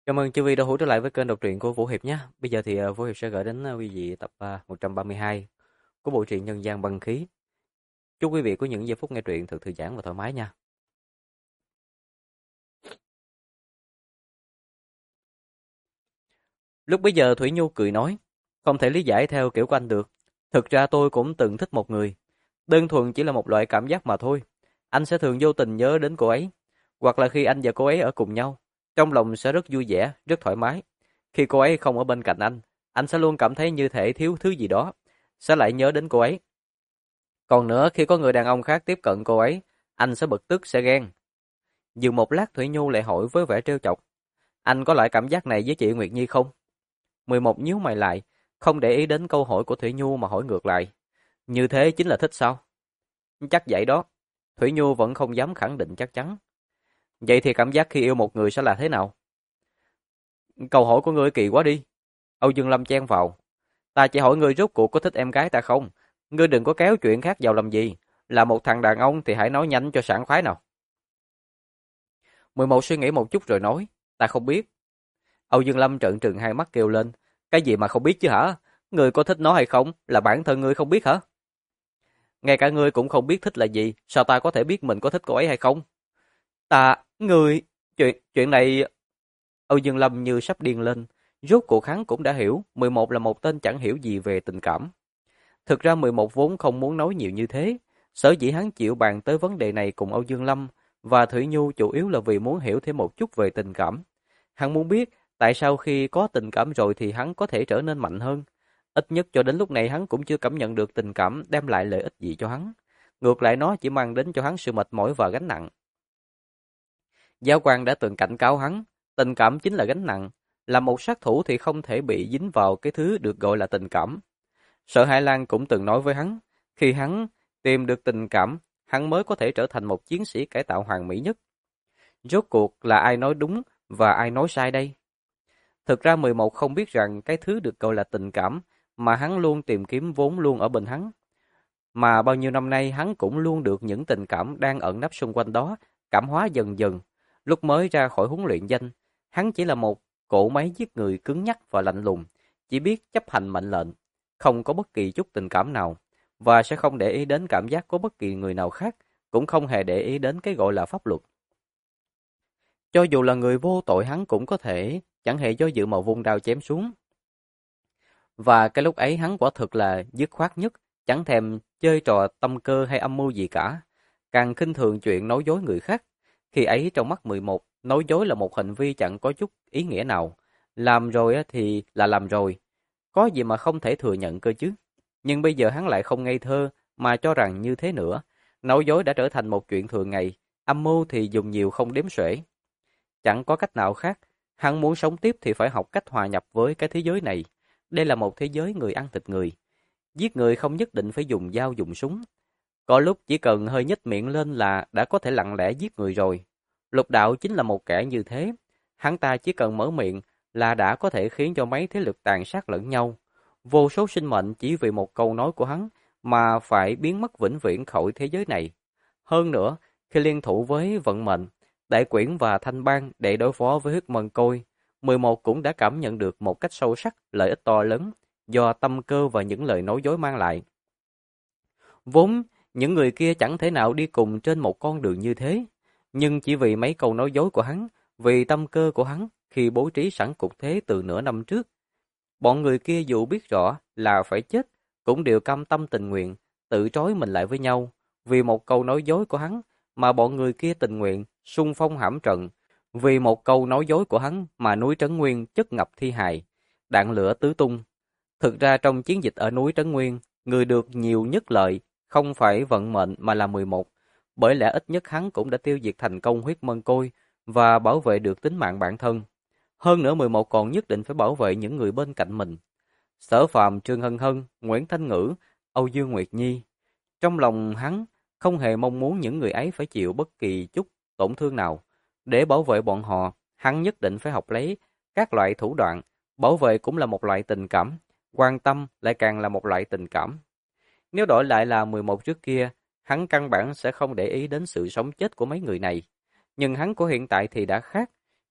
Cảm ơn Chu Vi đã hỗ trợ lại với kênh đọc truyện của Vũ Hiệp nhé. Bây giờ thì Vũ Hiệp sẽ gửi đến quý vị tập 132 của bộ truyện Nhân gian băng khí. Chúc quý vị có những giây phút nghe truyện thật thư giãn và thoải mái nha. Lúc bấy giờ Thủy Nhu cười nói, không thể lý giải theo kiểu của anh được. Thực ra tôi cũng từng thích một người. Đơn thuần chỉ là một loại cảm giác mà thôi. Anh sẽ thường vô tình nhớ đến cô ấy. Hoặc là khi anh và cô ấy ở cùng nhau, trong lòng sẽ rất vui vẻ, rất thoải mái. Khi cô ấy không ở bên cạnh anh sẽ luôn cảm thấy như thể thiếu thứ gì đó, sẽ lại nhớ đến cô ấy. Còn nữa, khi có người đàn ông khác tiếp cận cô ấy, anh sẽ bực tức, sẽ ghen. Dừng một lát Thủy Nhu lại hỏi với vẻ trêu chọc, anh có loại cảm giác này với chị Nguyệt Nhi không? 11 nhíu mày lại, không để ý đến câu hỏi của Thủy Nhu mà hỏi ngược lại. Như thế chính là thích sao? Chắc vậy đó. Thủy Nhu vẫn không dám khẳng định chắc chắn. Vậy thì cảm giác khi yêu một người sẽ là thế nào? Câu hỏi của ngươi kỳ quá đi. Âu Dương Lâm chen vào. Ta chỉ hỏi ngươi rốt cuộc có thích em gái ta không? Ngươi đừng có kéo chuyện khác vào làm gì. Là một thằng đàn ông thì hãy nói nhanh cho sảng khoái nào. 11 suy nghĩ một chút rồi nói. Ta không biết. Âu Dương Lâm trợn trừng hai mắt kêu lên. Cái gì mà không biết chứ hả? Ngươi có thích nó hay không? Là bản thân ngươi không biết hả? Ngay cả ngươi cũng không biết thích là gì. Sao ta có thể biết mình có thích cô ấy hay không? Ngươi... Chuyện này... Âu Dương Lâm như sắp điên lên. Rốt cuộc hắn cũng đã hiểu 11 là một tên chẳng hiểu gì về tình cảm. Thực ra 11 vốn không muốn nói nhiều như thế. Sở dĩ hắn chịu bàn tới vấn đề này cùng Âu Dương Lâm và Thủy Nhu chủ yếu là vì muốn hiểu thêm một chút về tình cảm. Hắn muốn biết tại sao khi có tình cảm rồi thì hắn có thể trở nên mạnh hơn. Ít nhất cho đến lúc này hắn cũng chưa cảm nhận được tình cảm đem lại lợi ích gì cho hắn. Ngược lại nó chỉ mang đến cho hắn sự mệt mỏi và gánh nặng. Giáo quan đã từng cảnh cáo hắn, tình cảm chính là gánh nặng. Là một sát thủ thì không thể bị dính vào cái thứ được gọi là tình cảm. Sở Hải Lan cũng từng nói với hắn, khi hắn tìm được tình cảm, hắn mới có thể trở thành một chiến sĩ cải tạo hoàn mỹ nhất. Rốt cuộc là ai nói đúng và ai nói sai đây? Thực ra 11 không biết rằng cái thứ được gọi là tình cảm mà hắn luôn tìm kiếm vốn luôn ở bên hắn. Mà bao nhiêu năm nay hắn cũng luôn được những tình cảm đang ẩn nấp xung quanh đó, cảm hóa dần dần. Lúc mới ra khỏi huấn luyện danh, hắn chỉ là một cỗ máy giết người cứng nhắc và lạnh lùng, chỉ biết chấp hành mệnh lệnh, không có bất kỳ chút tình cảm nào, và sẽ không để ý đến cảm giác của bất kỳ người nào khác, cũng không hề để ý đến cái gọi là pháp luật. Cho dù là người vô tội hắn cũng có thể chẳng hề do dự mà vung đao chém xuống. Và cái lúc ấy hắn quả thực là dứt khoát nhất, chẳng thèm chơi trò tâm cơ hay âm mưu gì cả, càng khinh thường chuyện nói dối người khác. Khi ấy trong mắt 11, nói dối là một hành vi chẳng có chút ý nghĩa nào. Làm rồi thì là làm rồi, có gì mà không thể thừa nhận cơ chứ. Nhưng bây giờ hắn lại không ngây thơ mà cho rằng như thế nữa. Nói dối đã trở thành một chuyện thường ngày, âm mưu thì dùng nhiều không đếm xuể. Chẳng có cách nào khác, hắn muốn sống tiếp thì phải học cách hòa nhập với cái thế giới này. Đây là một thế giới người ăn thịt người. Giết người không nhất định phải dùng dao dùng súng. Có lúc chỉ cần hơi nhếch miệng lên là đã có thể lặng lẽ giết người rồi. Lục đạo chính là một kẻ như thế. Hắn ta chỉ cần mở miệng là đã có thể khiến cho mấy thế lực tàn sát lẫn nhau. Vô số sinh mệnh chỉ vì một câu nói của hắn mà phải biến mất vĩnh viễn khỏi thế giới này. Hơn nữa, khi liên thủ với vận mệnh, Đại Quyển và Thanh Bang để đối phó với huyết mân côi, 11 cũng đã cảm nhận được một cách sâu sắc lợi ích to lớn do tâm cơ và những lời nói dối mang lại. Vốn, những người kia chẳng thể nào đi cùng trên một con đường như thế, nhưng chỉ vì mấy câu nói dối của hắn, vì tâm cơ của hắn khi bố trí sẵn cục thế từ nửa năm trước, bọn người kia dù biết rõ là phải chết, cũng đều cam tâm tình nguyện, tự trói mình lại với nhau, vì một câu nói dối của hắn mà bọn người kia tình nguyện xung phong hãm trận, vì một câu nói dối của hắn mà núi Trấn Nguyên chất ngập thi hài, đạn lửa tứ tung. Thực ra trong chiến dịch ở núi Trấn Nguyên, người được nhiều nhất lợi không phải vận mệnh mà là 11, bởi lẽ ít nhất hắn cũng đã tiêu diệt thành công huyết mân côi và bảo vệ được tính mạng bản thân. Hơn nữa 11 còn nhất định phải bảo vệ những người bên cạnh mình. Sở Phàm, Trương Hân Hân, Nguyễn Thanh Ngữ, Âu Dương Nguyệt Nhi. Trong lòng hắn không hề mong muốn những người ấy phải chịu bất kỳ chút tổn thương nào. Để bảo vệ bọn họ, hắn nhất định phải học lấy các loại thủ đoạn. Bảo vệ cũng là một loại tình cảm, quan tâm lại càng là một loại tình cảm. Nếu đổi lại là 11 trước kia, hắn căn bản sẽ không để ý đến sự sống chết của mấy người này. Nhưng hắn của hiện tại thì đã khác.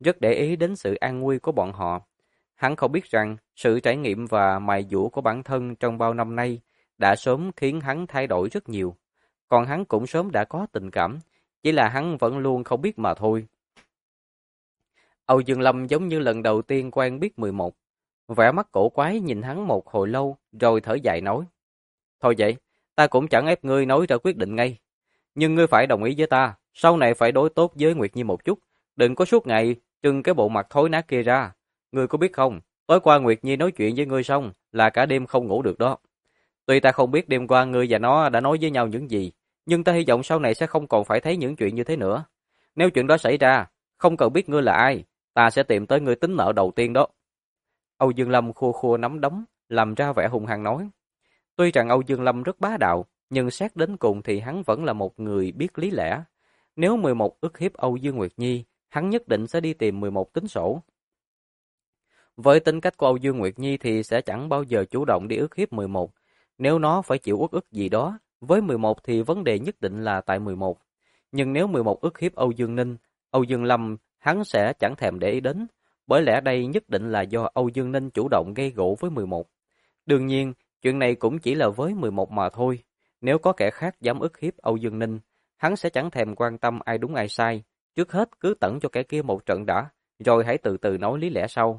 rất để ý đến sự an nguy của bọn họ. Hắn không biết rằng sự trải nghiệm và mài dũa của bản thân trong bao năm nay đã sớm khiến hắn thay đổi rất nhiều. Còn hắn cũng sớm đã có tình cảm, chỉ là hắn vẫn luôn không biết mà thôi. Âu Dương Lâm giống như lần đầu tiên quen biết 11. Vẻ mắt cổ quái nhìn hắn một hồi lâu rồi thở dài nói. Thôi vậy, ta cũng chẳng ép ngươi nói ra quyết định ngay. Nhưng ngươi phải đồng ý với ta, sau này phải đối tốt với Nguyệt Nhi một chút. Đừng có suốt ngày trưng cái bộ mặt thối nát kia ra. Ngươi có biết không, tối qua Nguyệt Nhi nói chuyện với ngươi xong là cả đêm không ngủ được đó. Tuy ta không biết đêm qua ngươi và nó đã nói với nhau những gì, nhưng ta hy vọng sau này sẽ không còn phải thấy những chuyện như thế nữa. Nếu chuyện đó xảy ra, không cần biết ngươi là ai, ta sẽ tìm tới ngươi tính nợ đầu tiên đó. Âu Dương Lâm khua khua nắm đấm, làm ra vẻ hung hăng nói. Tuy rằng Âu Dương Lâm rất bá đạo, nhưng xét đến cùng thì hắn vẫn là một người biết lý lẽ. Nếu 11 ức hiếp Âu Dương Nguyệt Nhi, hắn nhất định sẽ đi tìm 11 tính sổ. Với tính cách của Âu Dương Nguyệt Nhi thì sẽ chẳng bao giờ chủ động đi ức hiếp 11. Nếu nó phải chịu uất ức gì đó, với 11 thì vấn đề nhất định là tại 11. Nhưng nếu 11 ức hiếp Âu Dương Ninh, Âu Dương Lâm, hắn sẽ chẳng thèm để ý đến. Bởi lẽ đây nhất định là do Âu Dương Ninh chủ động gây gổ với 11. Đương nhiên, chuyện này cũng chỉ là với 11 mà thôi. Nếu có kẻ khác dám ức hiếp Âu Dương Ninh, hắn sẽ chẳng thèm quan tâm ai đúng ai sai. Trước hết cứ tẩn cho kẻ kia một trận đã, rồi hãy từ từ nói lý lẽ sau.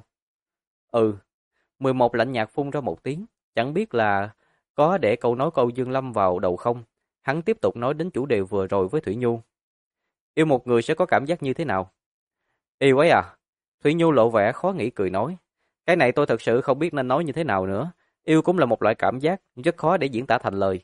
11 lạnh nhạt phun ra một tiếng, chẳng biết là có để câu nói của Âu Dương Lâm vào đầu không. Hắn tiếp tục nói đến chủ đề vừa rồi với Thủy Nhu. Yêu một người sẽ có cảm giác như thế nào? Yêu ấy à? Thủy Nhu lộ vẻ khó nghĩ cười nói. Cái này tôi thật sự không biết nên nói như thế nào nữa. Yêu cũng là một loại cảm giác, rất khó để diễn tả thành lời.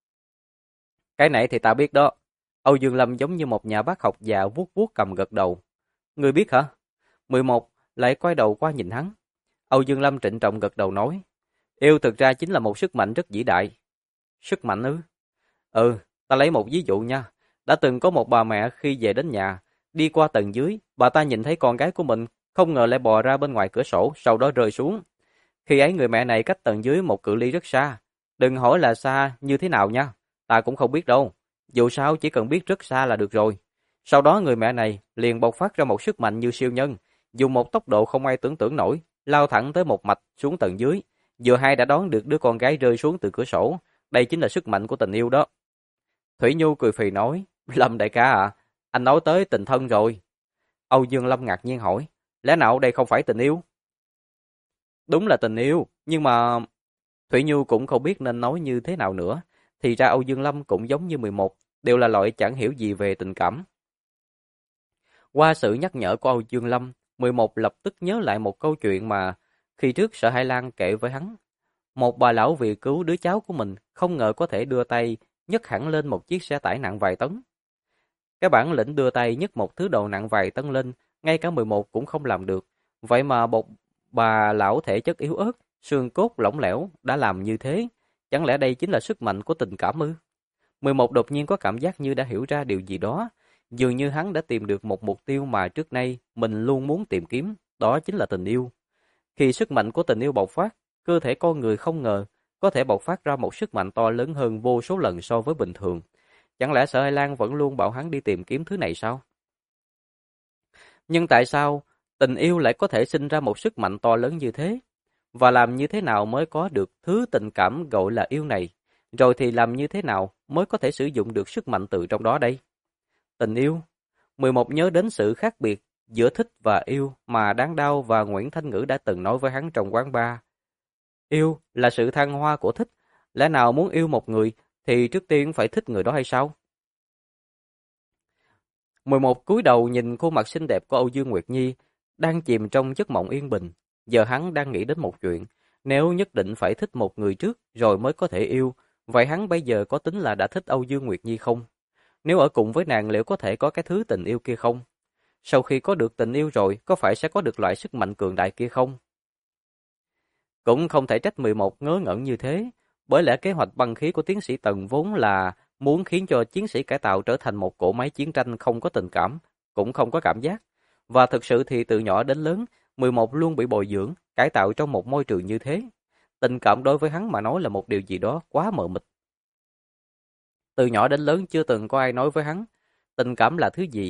Cái này thì ta biết đó. Âu Dương Lâm giống như một nhà bác học già vuốt vuốt cầm gật đầu. Ngươi biết hả? 11 lại quay đầu qua nhìn hắn. Âu Dương Lâm trịnh trọng gật đầu nói. Yêu thực ra chính là một sức mạnh rất vĩ đại. Sức mạnh ư? Ta lấy một ví dụ nha. Đã từng có một bà mẹ khi về đến nhà, đi qua tầng dưới, bà ta nhìn thấy con gái của mình, không ngờ lại bò ra bên ngoài cửa sổ, sau đó rơi xuống. Khi ấy người mẹ này cách tầng dưới một cự ly rất xa. Đừng hỏi là xa như thế nào nha, ta cũng không biết đâu. Dù sao chỉ cần biết rất xa là được rồi. Sau đó người mẹ này liền bộc phát ra một sức mạnh như siêu nhân, dùng một tốc độ không ai tưởng tượng nổi, lao thẳng tới một mạch xuống tầng dưới. Vừa hay đã đón được đứa con gái rơi xuống từ cửa sổ. Đây chính là sức mạnh của tình yêu đó. Thủy Nhu cười phì nói, Lâm đại ca à, anh nói tới tình thân rồi. Âu Dương Lâm ngạc nhiên hỏi, lẽ nào đây không phải tình yêu? Đúng là tình yêu, nhưng mà... Thủy Nhu cũng không biết nên nói như thế nào nữa. Thì ra Âu Dương Lâm cũng giống như 11, đều là loại chẳng hiểu gì về tình cảm. Qua sự nhắc nhở của Âu Dương Lâm, 11 lập tức nhớ lại một câu chuyện mà khi trước Sở Hải Lan kể với hắn. Một bà lão vì cứu đứa cháu của mình, không ngờ có thể đưa tay nhấc hẳn lên một chiếc xe tải nặng vài tấn. Cái bản lĩnh đưa tay nhấc một thứ đồ nặng vài tấn lên, ngay cả 11 cũng không làm được. Vậy mà một bà lão thể chất yếu ớt, xương cốt lỏng lẻo đã làm như thế. Chẳng lẽ đây chính là sức mạnh của tình cảm ư? 11 đột nhiên có cảm giác như đã hiểu ra điều gì đó. Dường như hắn đã tìm được một mục tiêu mà trước nay mình luôn muốn tìm kiếm, đó chính là tình yêu. Khi sức mạnh của tình yêu bộc phát, cơ thể con người không ngờ có thể bộc phát ra một sức mạnh to lớn hơn vô số lần so với bình thường. Chẳng lẽ Sở Hải Lan vẫn luôn bảo hắn đi tìm kiếm thứ này sao? Nhưng tại sao tình yêu lại có thể sinh ra một sức mạnh to lớn như thế? Và làm như thế nào mới có được thứ tình cảm gọi là yêu này? Rồi thì làm như thế nào mới có thể sử dụng được sức mạnh từ trong đó đây? Tình yêu. 11 nhớ đến sự khác biệt giữa thích và yêu mà Đáng Đao và Nguyễn Thanh Ngữ đã từng nói với hắn trong quán bar. Yêu là sự thăng hoa của thích. Lẽ nào muốn yêu một người thì trước tiên phải thích người đó hay sao? 11 cúi đầu nhìn khuôn mặt xinh đẹp của Âu Dương Nguyệt Nhi, đang chìm trong giấc mộng yên bình. Giờ hắn đang nghĩ đến một chuyện, nếu nhất định phải thích một người trước rồi mới có thể yêu, vậy hắn bây giờ có tính là đã thích Âu Dương Nguyệt Nhi không? Nếu ở cùng với nàng liệu có thể có cái thứ tình yêu kia không? Sau khi có được tình yêu rồi, có phải sẽ có được loại sức mạnh cường đại kia không? Cũng không thể trách 11 ngớ ngẩn như thế, bởi lẽ kế hoạch băng khí của tiến sĩ Tần vốn là muốn khiến cho chiến sĩ cải tạo trở thành một cỗ máy chiến tranh không có tình cảm, cũng không có cảm giác. Và thực sự thì từ nhỏ đến lớn, 11 luôn bị bồi dưỡng, cải tạo trong một môi trường như thế. Tình cảm đối với hắn mà nói là một điều gì đó quá mờ mịt. Từ nhỏ đến lớn chưa từng có ai nói với hắn, tình cảm là thứ gì,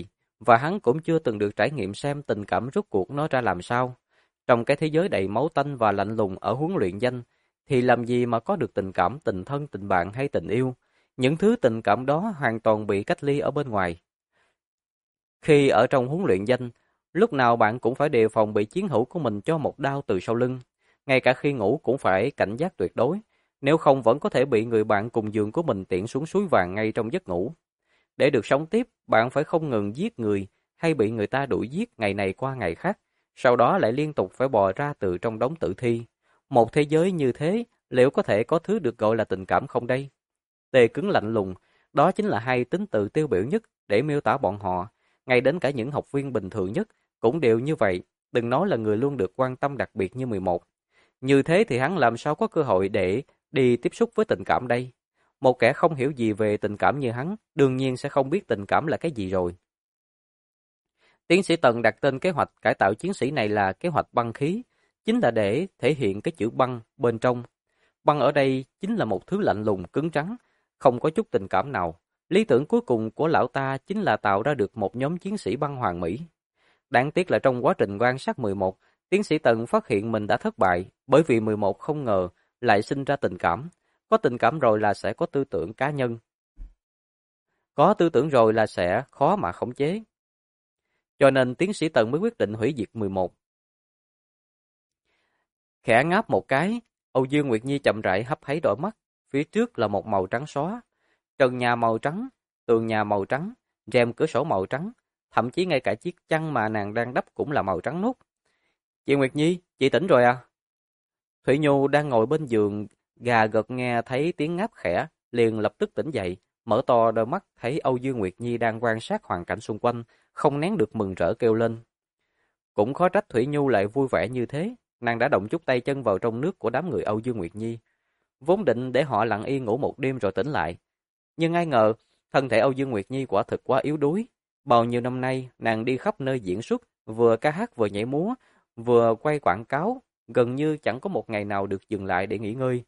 và hắn cũng chưa từng được trải nghiệm xem tình cảm rốt cuộc nó ra làm sao. Trong cái thế giới đầy máu tanh và lạnh lùng ở huấn luyện danh, thì làm gì mà có được tình cảm, tình thân, tình bạn hay tình yêu. Những thứ tình cảm đó hoàn toàn bị cách ly ở bên ngoài. Khi ở trong huấn luyện danh, lúc nào bạn cũng phải đề phòng bị chiến hữu của mình cho một đao từ sau lưng. Ngay cả khi ngủ cũng phải cảnh giác tuyệt đối, nếu không vẫn có thể bị người bạn cùng giường của mình tiễn xuống suối vàng ngay trong giấc ngủ. Để được sống tiếp, bạn phải không ngừng giết người hay bị người ta đuổi giết ngày này qua ngày khác, sau đó lại liên tục phải bò ra từ trong đống tử thi. Một thế giới như thế, liệu có thể có thứ được gọi là tình cảm không đây? Tê cứng lạnh lùng, đó chính là hai tính từ tiêu biểu nhất để miêu tả bọn họ. Ngay đến cả những học viên bình thường nhất cũng đều như vậy, đừng nói là người luôn được quan tâm đặc biệt như 11. Như thế thì hắn làm sao có cơ hội để đi tiếp xúc với tình cảm đây? Một kẻ không hiểu gì về tình cảm như hắn, đương nhiên sẽ không biết tình cảm là cái gì rồi. Tiến sĩ Tần đặt tên kế hoạch cải tạo chiến sĩ này là kế hoạch băng khí, chính là để thể hiện cái chữ băng bên trong. Băng ở đây chính là một thứ lạnh lùng, cứng trắng, không có chút tình cảm nào. Lý tưởng cuối cùng của lão ta chính là tạo ra được một nhóm chiến sĩ băng hoàn mỹ. Đáng tiếc là trong quá trình quan sát 11, tiến sĩ Tần phát hiện mình đã thất bại, bởi vì 11 không ngờ lại sinh ra tình cảm. Có tình cảm rồi là sẽ có tư tưởng cá nhân. Có tư tưởng rồi là sẽ khó mà khống chế. Cho nên tiến sĩ Tần mới quyết định hủy diệt 11. Khẽ ngáp một cái, Âu Dương Nguyệt Nhi chậm rãi hấp háy đôi mắt, phía trước là một màu trắng xóa. Trần nhà màu trắng, tường nhà màu trắng, rèm cửa sổ màu trắng, thậm chí ngay cả chiếc chăn mà nàng đang đắp cũng là màu trắng nốt. Chị Nguyệt Nhi, chị tỉnh rồi à? Thủy Nhu đang ngồi bên giường, gà gật nghe thấy tiếng ngáp khẽ, liền lập tức tỉnh dậy, mở to đôi mắt thấy Âu Dương Nguyệt Nhi đang quan sát hoàn cảnh xung quanh, không nén được mừng rỡ kêu lên. Cũng khó trách Thủy Nhu lại vui vẻ như thế, nàng đã động chút tay chân vào trong nước của đám người Âu Dương Nguyệt Nhi. Vốn định để họ lặng yên ngủ một đêm rồi tỉnh lại. Nhưng ai ngờ, thân thể Âu Dương Nguyệt Nhi quả thực quá yếu đuối. Bao nhiêu năm nay, nàng đi khắp nơi diễn xuất, vừa ca hát vừa nhảy múa, vừa quay quảng cáo, gần như chẳng có một ngày nào được dừng lại để nghỉ ngơi.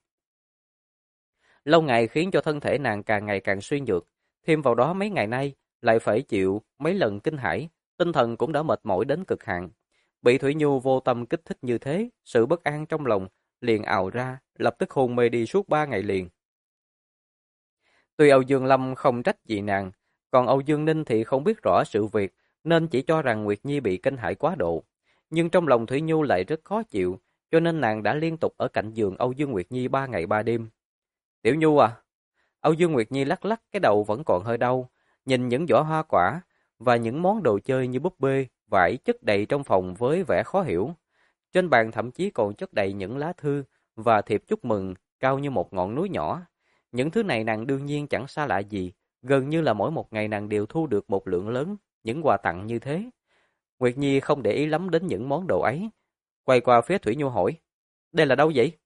Lâu ngày khiến cho thân thể nàng càng ngày càng suy nhược, thêm vào đó mấy ngày nay lại phải chịu mấy lần kinh hãi, tinh thần cũng đã mệt mỏi đến cực hạn. Bị Thủy Nhu vô tâm kích thích như thế, sự bất an trong lòng liền ào ra, lập tức hôn mê đi suốt 3 ngày liền. Tuy Âu Dương Lâm không trách gì nàng, còn Âu Dương Ninh thì không biết rõ sự việc, nên chỉ cho rằng Nguyệt Nhi bị kinh hãi quá độ. Nhưng trong lòng Thủy Nhu lại rất khó chịu, cho nên nàng đã liên tục ở cạnh giường Âu Dương Nguyệt Nhi 3 ngày 3 đêm. Tiểu Nhu à? Âu Dương Nguyệt Nhi lắc lắc cái đầu vẫn còn hơi đau, nhìn những giỏ hoa quả và những món đồ chơi như búp bê, vải chất đầy trong phòng với vẻ khó hiểu. Trên bàn thậm chí còn chất đầy những lá thư và thiệp chúc mừng cao như một ngọn núi nhỏ. Những thứ này nàng đương nhiên chẳng xa lạ gì, gần như là mỗi một ngày nàng đều thu được một lượng lớn những quà tặng như thế. Nguyệt Nhi không để ý lắm đến những món đồ ấy, quay qua phía Thủy Nhu hỏi, đây là đâu vậy?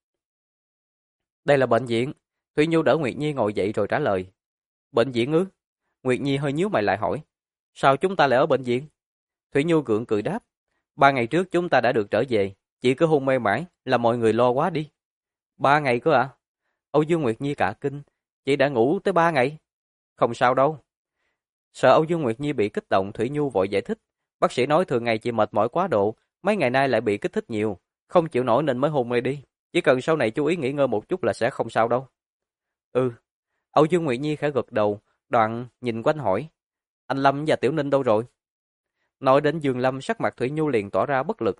Đây là bệnh viện. Thủy Nhu đỡ Nguyệt Nhi ngồi dậy rồi trả lời. Bệnh viện ư? Nguyệt Nhi hơi nhíu mày lại hỏi, sao chúng ta lại ở bệnh viện? Thủy Nhu gượng cười đáp, 3 ngày trước chúng ta đã được trở về, chỉ cứ hôn mê mãi là mọi người lo quá đi. 3 ngày cơ à? Âu Dương Nguyệt Nhi cả kinh, chị đã ngủ tới 3 ngày? Không sao đâu. Sợ Âu Dương Nguyệt Nhi bị kích động, Thủy Nhu vội giải thích, bác sĩ nói thường ngày chị mệt mỏi quá độ, mấy ngày nay lại bị kích thích nhiều, không chịu nổi nên mới hôn mê đi, chỉ cần sau này chú ý nghỉ ngơi một chút là sẽ không sao đâu. Ừ. Âu Dương Nguyệt Nhi khẽ gật đầu, đoạn nhìn quanh hỏi, anh Lâm và Tiểu Ninh đâu rồi? Nói đến Dương Lâm, sắc mặt Thủy Nhu liền tỏ ra bất lực.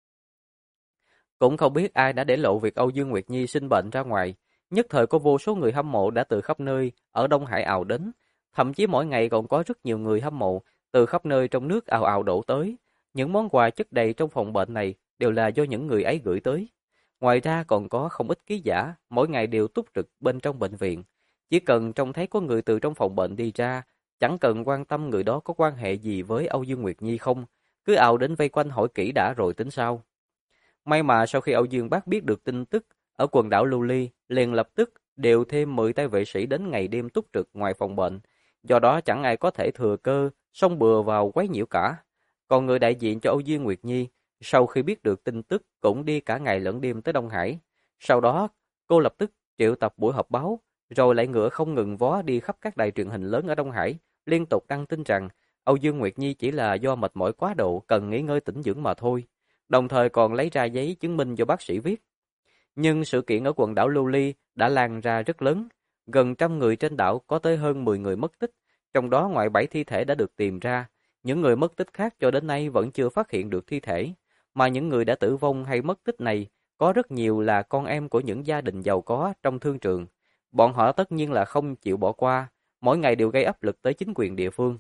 Cũng không biết ai đã để lộ việc Âu Dương Nguyệt Nhi sinh bệnh ra ngoài, nhất thời có vô số người hâm mộ đã từ khắp nơi ở Đông Hải ào đến, thậm chí mỗi ngày còn có rất nhiều người hâm mộ từ khắp nơi trong nước ào ào đổ tới. Những món quà chất đầy trong phòng bệnh này đều là do những người ấy gửi tới. Ngoài ra còn có không ít ký giả, mỗi ngày đều túc trực bên trong bệnh viện. Chỉ cần trông thấy có người từ trong phòng bệnh đi ra, chẳng cần quan tâm người đó có quan hệ gì với Âu Dương Nguyệt Nhi không, cứ ào đến vây quanh hỏi kỹ đã rồi tính sau. May mà sau khi Âu Dương Bác biết được tin tức, ở quần đảo Lưu Ly liền lập tức điều thêm 10 tay vệ sĩ đến ngày đêm túc trực ngoài phòng bệnh, do đó chẳng ai có thể thừa cơ xông bừa vào quấy nhiễu cả. Còn người đại diện cho Âu Dương Nguyệt Nhi, sau khi biết được tin tức cũng đi cả ngày lẫn đêm tới Đông Hải. Sau đó, cô lập tức triệu tập buổi họp báo, rồi lại ngựa không ngừng vó đi khắp các đài truyền hình lớn ở Đông Hải, liên tục đăng tin rằng Âu Dương Nguyệt Nhi chỉ là do mệt mỏi quá độ, cần nghỉ ngơi tĩnh dưỡng mà thôi, đồng thời còn lấy ra giấy chứng minh do bác sĩ viết. Nhưng sự kiện ở quần đảo Lưu Ly đã lan ra rất lớn, gần 100 người trên đảo, có tới hơn 10 người mất tích, trong đó ngoài 7 thi thể đã được tìm ra, những người mất tích khác cho đến nay vẫn chưa phát hiện được thi thể, mà những người đã tử vong hay mất tích này có rất nhiều là con em của những gia đình giàu có trong thương trường. Bọn họ tất nhiên là không chịu bỏ qua, mỗi ngày đều gây áp lực tới chính quyền địa phương.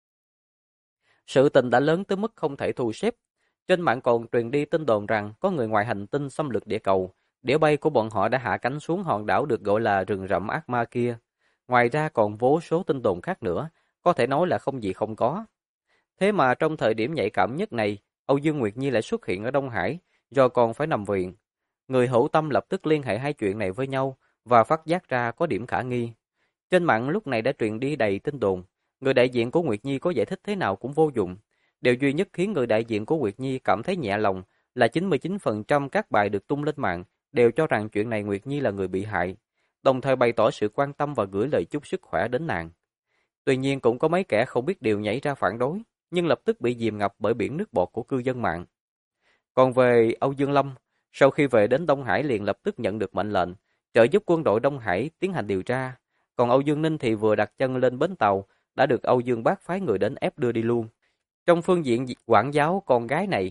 Sự tình đã lớn tới mức không thể thu xếp. Trên mạng còn truyền đi tin đồn rằng có người ngoài hành tinh xâm lược địa cầu, đĩa bay của bọn họ đã hạ cánh xuống hòn đảo được gọi là rừng rậm ác ma kia. Ngoài ra còn vô số tin đồn khác nữa, có thể nói là không gì không có. Thế mà trong thời điểm nhạy cảm nhất này, Âu Dương Nguyệt Nhi lại xuất hiện ở Đông Hải, rồi còn phải nằm viện. Người hữu tâm lập tức liên hệ hai chuyện này với nhau và phát giác ra có điểm khả nghi. Trên mạng lúc này đã truyền đi đầy tin đồn, người đại diện của Nguyệt Nhi có giải thích thế nào cũng vô dụng. Điều duy nhất khiến người đại diện của Nguyệt Nhi cảm thấy nhẹ lòng là 99% các bài được tung lên mạng đều cho rằng chuyện này Nguyệt Nhi là người bị hại, đồng thời bày tỏ sự quan tâm và gửi lời chúc sức khỏe đến nàng. Tuy nhiên cũng có mấy kẻ không biết điều nhảy ra phản đối, nhưng lập tức bị dìm ngập bởi biển nước bọt của cư dân mạng. Còn về Âu Dương Lâm, sau khi về đến Đông Hải liền lập tức nhận được mệnh lệnh trợ giúp quân đội Đông Hải tiến hành điều tra. Còn Âu Dương Ninh thì vừa đặt chân lên bến tàu đã được Âu Dương Bác phái người đến ép đưa đi luôn. Trong phương diện quản giáo con gái này,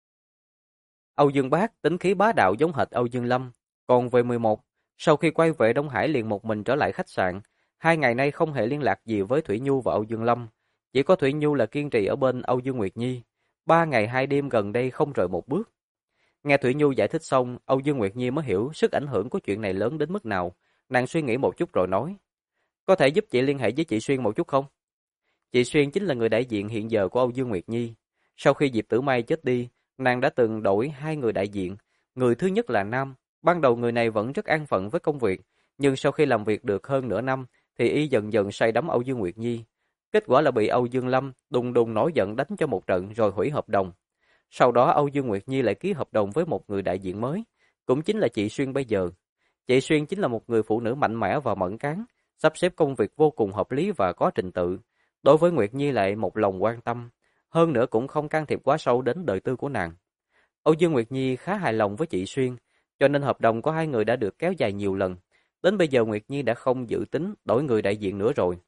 Âu Dương Bác tính khí bá đạo giống hệt Âu Dương Lâm. Còn về 11, sau khi quay về Đông Hải liền một mình trở lại khách sạn. 2 ngày nay không hề liên lạc gì với Thủy Nhu và Âu Dương Lâm. Chỉ có Thủy Nhu là kiên trì ở bên Âu Dương Nguyệt Nhi. 3 ngày 2 đêm gần đây không rời một bước. Nghe Thủy Nhu giải thích xong, Âu Dương Nguyệt Nhi mới hiểu sức ảnh hưởng của chuyện này lớn đến mức nào. Nàng suy nghĩ một chút rồi nói, có thể giúp chị liên hệ với chị Xuyên một chút không? Chị Xuyên chính là người đại diện hiện giờ của Âu Dương Nguyệt Nhi. Sau khi Diệp Tử Mai chết đi, nàng đã từng đổi 2 người đại diện. Người thứ nhất là Nam. Ban đầu người này vẫn rất an phận với công việc, nhưng sau khi làm việc được hơn nửa năm, thì y dần dần say đắm Âu Dương Nguyệt Nhi. Kết quả là bị Âu Dương Lâm đùng đùng nổi giận đánh cho một trận rồi hủy hợp đồng. Sau đó Âu Dương Nguyệt Nhi lại ký hợp đồng với một người đại diện mới, cũng chính là chị Xuyên bây giờ. Chị Xuyên chính là một người phụ nữ mạnh mẽ và mẫn cán, sắp xếp công việc vô cùng hợp lý và có trình tự. Đối với Nguyệt Nhi lại một lòng quan tâm, hơn nữa cũng không can thiệp quá sâu đến đời tư của nàng. Âu Dương Nguyệt Nhi khá hài lòng với chị Xuyên, cho nên hợp đồng của 2 người đã được kéo dài nhiều lần. Đến bây giờ Nguyệt Nhi đã không dự tính đổi người đại diện nữa rồi.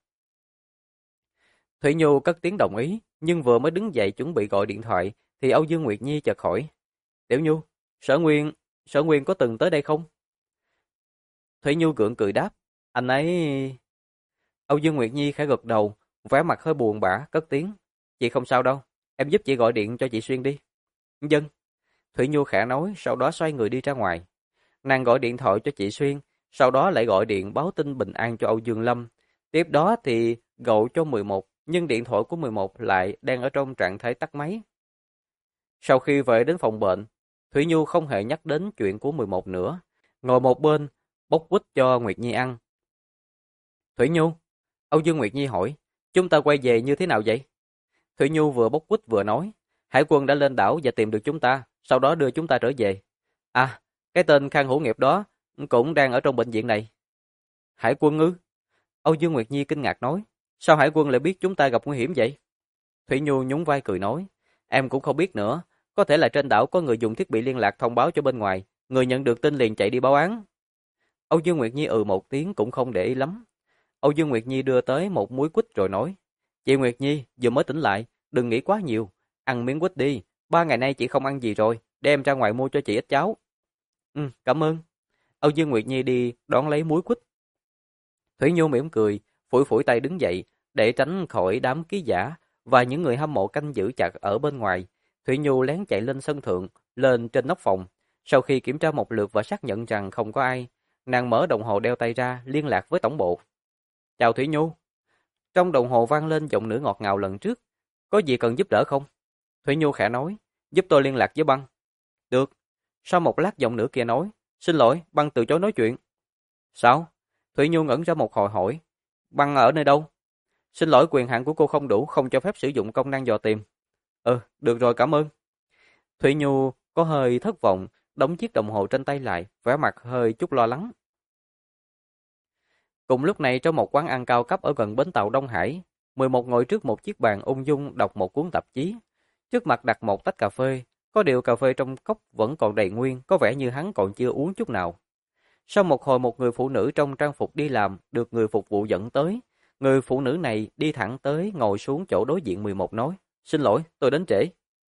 Thủy Nhu cất tiếng đồng ý, nhưng vừa mới đứng dậy chuẩn bị gọi điện thoại, thì Âu Dương Nguyệt Nhi chợt hỏi, Tiểu Nhu, Sở Nguyên có từng tới đây không? Thủy Nhu gượng cười đáp, anh ấy... Âu Dương Nguyệt Nhi khẽ gật đầu, vẻ mặt hơi buồn bã, cất tiếng, chị không sao đâu, em giúp chị gọi điện cho chị Xuyên đi. Dân. Thủy Nhu khẽ nói, sau đó xoay người đi ra ngoài. Nàng gọi điện thoại cho chị Xuyên, sau đó lại gọi điện báo tin bình an cho Âu Dương Lâm. Tiếp đó thì gọi cho 11, nhưng điện thoại của 11 lại đang ở trong trạng thái tắt máy. Sau khi về đến phòng bệnh, Thủy Nhu không hề nhắc đến chuyện của 11 nữa, ngồi một bên, bốc quýt cho Nguyệt Nhi ăn. Thủy Nhu, Âu Dương Nguyệt Nhi hỏi, chúng ta quay về như thế nào vậy? Thủy Nhu vừa bốc quýt vừa nói, Hải quân đã lên đảo và tìm được chúng ta, sau đó đưa chúng ta trở về. À, cái tên Khang Hữu Nghiệp đó cũng đang ở trong bệnh viện này. Hải quân ư? Âu Dương Nguyệt Nhi kinh ngạc nói, sao Hải quân lại biết chúng ta gặp nguy hiểm vậy? Thủy Nhu nhún vai cười nói, em cũng không biết nữa, có thể là trên đảo có người dùng thiết bị liên lạc thông báo cho bên ngoài, người nhận được tin liền chạy đi báo án. Âu Dương Nguyệt Nhi một tiếng cũng không để ý lắm. Âu Dương Nguyệt Nhi đưa tới một muối quýt rồi nói, chị Nguyệt Nhi vừa mới tỉnh lại, đừng nghĩ quá nhiều, ăn miếng quýt đi, 3 ngày nay chị không ăn gì rồi, đem ra ngoài mua cho chị ít cháo. Cảm ơn. Âu Dương Nguyệt Nhi đi đón lấy muối quýt. Thủy Nhu mỉm cười, phủi phủi tay đứng dậy, để tránh khỏi đám ký giả và những người hâm mộ canh giữ chặt ở bên ngoài. Thủy Nhu lén chạy lên sân thượng, lên trên nóc phòng. Sau khi kiểm tra một lượt và xác nhận rằng không có ai, nàng mở đồng hồ đeo tay ra liên lạc với tổng bộ. Chào Thủy Nhu. Trong đồng hồ vang lên giọng nữ ngọt ngào lần trước. Có gì cần giúp đỡ không? Thủy Nhu khẽ nói, giúp tôi liên lạc với Băng. Được. Sau một lát giọng nữ kia nói, xin lỗi, Băng từ chối nói chuyện. Sao? Thủy Nhu ngẩn ra một hồi hỏi, Băng ở nơi đâu? Xin lỗi, quyền hạn của cô không đủ, không cho phép sử dụng công năng dò tìm. Được rồi, cảm ơn. Thủy Nhu có hơi thất vọng, đóng chiếc đồng hồ trên tay lại, vẻ mặt hơi chút lo lắng. Cùng lúc này trong một quán ăn cao cấp ở gần bến tàu Đông Hải, 11 ngồi trước một chiếc bàn ung dung đọc một cuốn tạp chí. Trước mặt đặt một tách cà phê, có điều cà phê trong cốc vẫn còn đầy nguyên, có vẻ như hắn còn chưa uống chút nào. Sau một hồi một người phụ nữ trong trang phục đi làm được người phục vụ dẫn tới. Người phụ nữ này đi thẳng tới ngồi xuống chỗ đối diện 11 nói, xin lỗi, tôi đến trễ.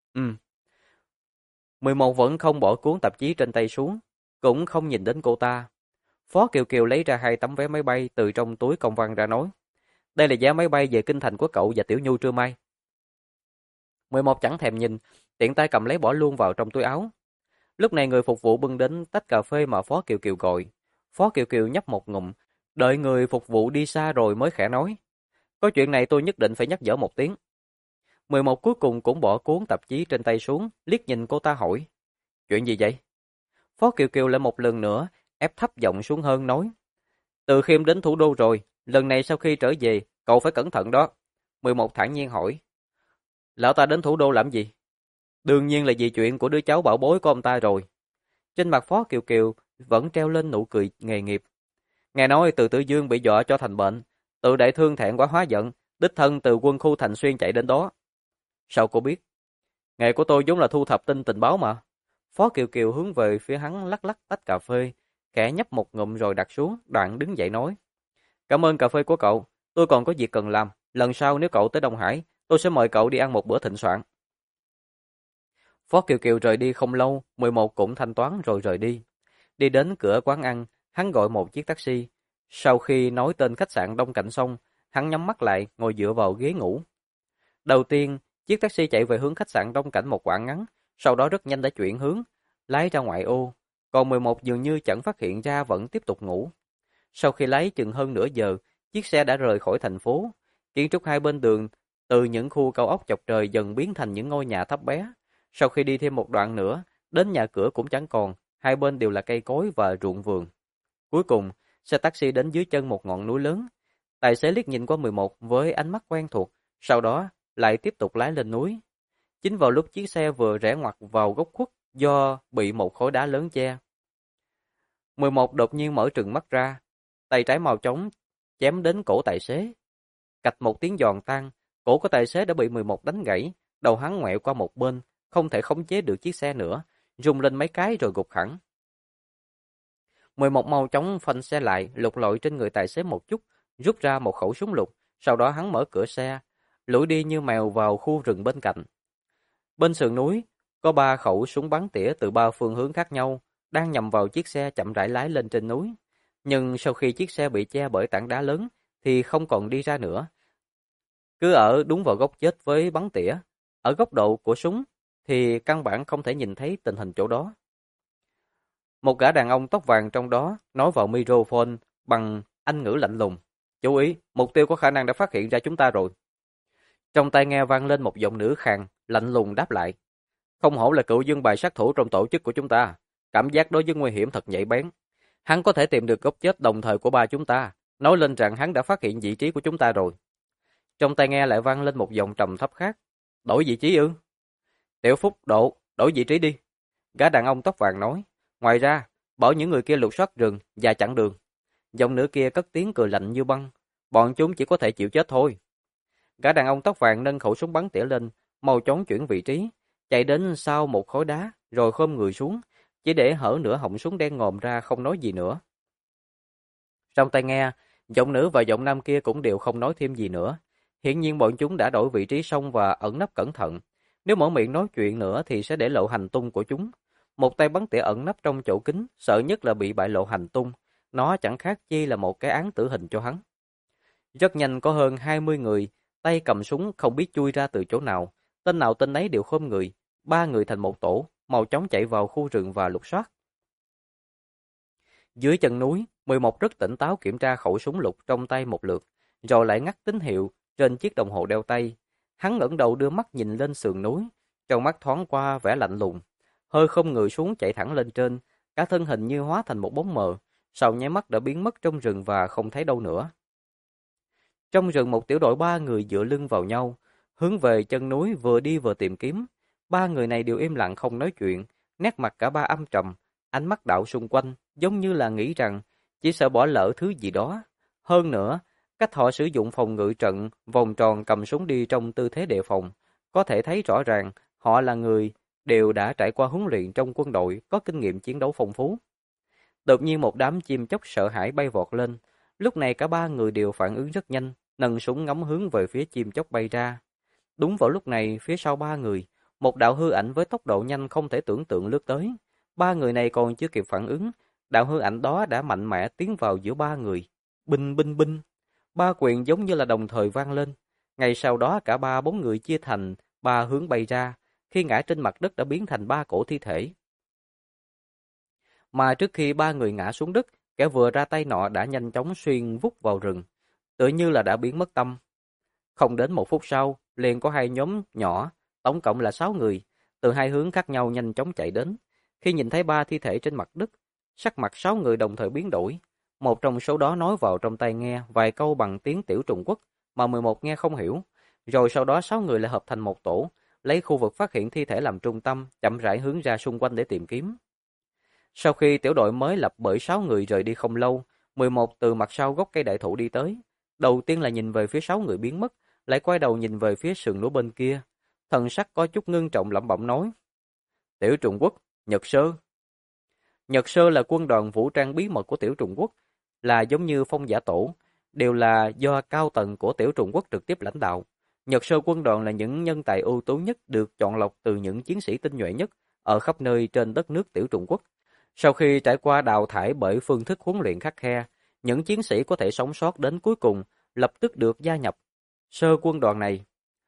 11 vẫn không bỏ cuốn tạp chí trên tay xuống, cũng không nhìn đến cô ta. Phó Kiều Kiều lấy ra 2 tấm vé máy bay từ trong túi công văn ra nói, đây là giá máy bay về Kinh Thành của cậu và Tiểu Nhu trưa mai. 11 chẳng thèm nhìn, tiện tay cầm lấy bỏ luôn vào trong túi áo. Lúc này người phục vụ bưng đến tách cà phê mà Phó Kiều Kiều gọi. Phó Kiều Kiều nhấp một ngụm, đợi người phục vụ đi xa rồi mới khẽ nói, có chuyện này tôi nhất định phải nhắc nhở một tiếng. 11 cuối cùng cũng bỏ cuốn tạp chí trên tay xuống, liếc nhìn cô ta hỏi, chuyện gì vậy? Phó Kiều Kiều lại một lần nữa, ép thấp giọng xuống hơn nói, từ khi em đến thủ đô rồi, lần này sau khi trở về, cậu phải cẩn thận đó. 11 thản nhiên hỏi, lão ta đến thủ đô làm gì? Đương nhiên là vì chuyện của đứa cháu bảo bối của ông ta rồi. Trên mặt Phó Kiều Kiều vẫn treo lên nụ cười nghề nghiệp. Nghe nói từ Tử Dương bị dọa cho thành bệnh, tự đại thương thẹn quá hóa giận, đích thân từ quân khu Thành Xuyên chạy đến đó. Sao cô biết? Nghề của tôi vốn là thu thập tình báo mà. Phó Kiều Kiều hướng về phía hắn lắc lắc tách cà phê, khẽ nhấp một ngụm rồi đặt xuống, đoạn đứng dậy nói. Cảm ơn cà phê của cậu, tôi còn có việc cần làm. Lần sau nếu cậu tới Đông Hải, tôi sẽ mời cậu đi ăn một bữa thịnh soạn. Phó Kiều Kiều rời đi không lâu, 11 cũng thanh toán rồi rời đi. Đi đến cửa quán ăn, hắn gọi một chiếc taxi. Sau khi nói tên khách sạn Đông Cạnh xong, hắn nhắm mắt lại, ngồi dựa vào ghế ngủ. Đầu tiên, chiếc taxi chạy về hướng khách sạn Đông Cảnh một quãng ngắn, sau đó rất nhanh đã chuyển hướng, lái ra ngoại ô. Còn 11 dường như chẳng phát hiện ra vẫn tiếp tục ngủ. Sau khi lái chừng hơn nửa giờ, chiếc xe đã rời khỏi thành phố. Kiến trúc hai bên đường, từ những khu cao ốc chọc trời dần biến thành những ngôi nhà thấp bé. Sau khi đi thêm một đoạn nữa, đến nhà cửa cũng chẳng còn, hai bên đều là cây cối và ruộng vườn. Cuối cùng, xe taxi đến dưới chân một ngọn núi lớn. Tài xế liếc nhìn qua 11 với ánh mắt quen thuộc, sau đó lại tiếp tục lái lên núi. Chính vào lúc chiếc xe vừa rẽ ngoặt vào góc khuất do bị một khối đá lớn che. 11 đột nhiên mở trừng mắt ra, tay trái màu trống chém đến cổ tài xế. Cạch một tiếng giòn tan, cổ của tài xế đã bị 11 đánh gãy, đầu hắn ngoẹo qua một bên, không thể khống chế được chiếc xe nữa, rung lên mấy cái rồi gục hẳn. 11 mau chóng phanh xe lại, lục lọi trên người tài xế một chút, rút ra một khẩu súng lục, sau đó hắn mở cửa xe, lủi đi như mèo vào khu rừng bên cạnh. Bên sườn núi, có 3 khẩu súng bắn tỉa từ 3 phương hướng khác nhau, đang nhằm vào chiếc xe chậm rãi lái lên trên núi. Nhưng sau khi chiếc xe bị che bởi tảng đá lớn, thì không còn đi ra nữa. Cứ ở đúng vào góc chết với bắn tỉa, ở góc độ của súng, thì căn bản không thể nhìn thấy tình hình chỗ đó. Một gã đàn ông tóc vàng trong đó nói vào microphone bằng Anh ngữ lạnh lùng. Chú ý, mục tiêu có khả năng đã phát hiện ra chúng ta rồi. Trong tai nghe vang lên một giọng nữ khàn, lạnh lùng đáp lại. Không hổ là cựu dương bài sát thủ trong tổ chức của chúng ta. Cảm giác đối với nguy hiểm thật nhạy bén. Hắn có thể tìm được góc chết đồng thời của ba chúng ta, nói lên rằng hắn đã phát hiện vị trí của chúng ta rồi. Trong tai nghe lại vang lên một giọng trầm thấp khác. Đổi vị trí ư? Tiểu Phúc, đổi vị trí đi. Gã đàn ông tóc vàng nói. Ngoài ra, bảo những người kia lục soát rừng và chặn đường. Giọng nữ kia cất tiếng cười lạnh như băng. Bọn chúng chỉ có thể chịu chết thôi. Gã đàn ông tóc vàng nâng khẩu súng bắn tỉa lên, mau chóng chuyển vị trí, chạy đến sau một khối đá, rồi khom người xuống, chỉ để hở nửa họng súng đen ngòm ra không nói gì nữa. Trong tai nghe, giọng nữ và giọng nam kia cũng đều không nói thêm gì nữa. Hiển nhiên bọn chúng đã đổi vị trí xong và ẩn nấp cẩn thận. Nếu mở miệng nói chuyện nữa thì sẽ để lộ hành tung của chúng. Một tay bắn tỉa ẩn nấp trong chỗ kính, sợ nhất là bị bại lộ hành tung. Nó chẳng khác chi là một cái án tử hình cho hắn. Rất nhanh có hơn 20 người, tay cầm súng không biết chui ra từ chỗ nào. Tên nào tên nấy đều khom người, 3 người thành một tổ, mau chóng chạy vào khu rừng và lục soát. Dưới chân núi, 11 rất tỉnh táo kiểm tra khẩu súng lục trong tay một lượt, rồi lại ngắt tín hiệu trên chiếc đồng hồ đeo tay. Hắn ngẩng đầu đưa mắt nhìn lên sườn núi, trong mắt thoáng qua vẻ lạnh lùng. Hơi khom người xuống chạy thẳng lên trên, cả thân hình như hóa thành một bóng mờ, sau nháy mắt đã biến mất trong rừng và không thấy đâu nữa. Trong rừng một tiểu đội 3 người dựa lưng vào nhau, hướng về chân núi vừa đi vừa tìm kiếm. 3 người này đều im lặng không nói chuyện, nét mặt cả ba âm trầm, ánh mắt đảo xung quanh, giống như là nghĩ rằng chỉ sợ bỏ lỡ thứ gì đó. Hơn nữa, Cách họ sử dụng phòng ngự trận, vòng tròn cầm súng đi trong tư thế đề phòng, có thể thấy rõ ràng họ là người đều đã trải qua huấn luyện trong quân đội, có kinh nghiệm chiến đấu phong phú. Đột nhiên một đám chim chóc sợ hãi bay vọt lên, lúc này cả ba người đều phản ứng rất nhanh, nâng súng ngắm hướng về phía chim chóc bay ra. Đúng vào lúc này, phía sau ba người, một đạo hư ảnh với tốc độ nhanh không thể tưởng tượng lướt tới. Ba người này còn chưa kịp phản ứng, đạo hư ảnh đó đã mạnh mẽ tiến vào giữa ba người. Binh binh binh, ba quyền giống như là đồng thời vang lên. Ngay sau đó cả ba bóng người chia thành ba hướng bay ra, khi ngã trên mặt đất đã biến thành ba cổ thi thể. Mà trước khi ba người ngã xuống đất, kẻ vừa ra tay nọ đã nhanh chóng xuyên vút vào rừng, tựa như là đã biến mất tâm. Không đến một phút sau, liền có hai nhóm nhỏ, tổng cộng là 6 người, từ hai hướng khác nhau nhanh chóng chạy đến. Khi nhìn thấy ba thi thể trên mặt đất, sắc mặt 6 người đồng thời biến đổi. Một trong số đó nói vào trong tai nghe vài câu bằng tiếng tiểu Trung Quốc mà 11 nghe không hiểu. Rồi sau đó 6 người lại hợp thành một tổ, lấy khu vực phát hiện thi thể làm trung tâm, chậm rãi hướng ra xung quanh để tìm kiếm. Sau khi tiểu đội mới lập bởi 6 người rời đi không lâu, 11 từ mặt sau gốc cây đại thụ đi tới. Đầu tiên là nhìn về phía 6 người biến mất, lại quay đầu nhìn về phía sườn núi bên kia. Thần sắc có chút ngưng trọng lẩm bẩm nói: Tiểu Trung Quốc, Nhật Sơ. Nhật Sơ là quân đoàn vũ trang bí mật của Tiểu Trung Quốc, là giống như Phong Giả Tổ, đều là do cao tầng của Tiểu Trung Quốc trực tiếp lãnh đạo. Nhật Sơ quân đoàn là những nhân tài ưu tú nhất được chọn lọc từ những chiến sĩ tinh nhuệ nhất ở khắp nơi trên đất nước Tiểu Trung Quốc. Sau khi trải qua đào thải bởi phương thức huấn luyện khắt khe, những chiến sĩ có thể sống sót đến cuối cùng lập tức được gia nhập sơ quân đoàn này.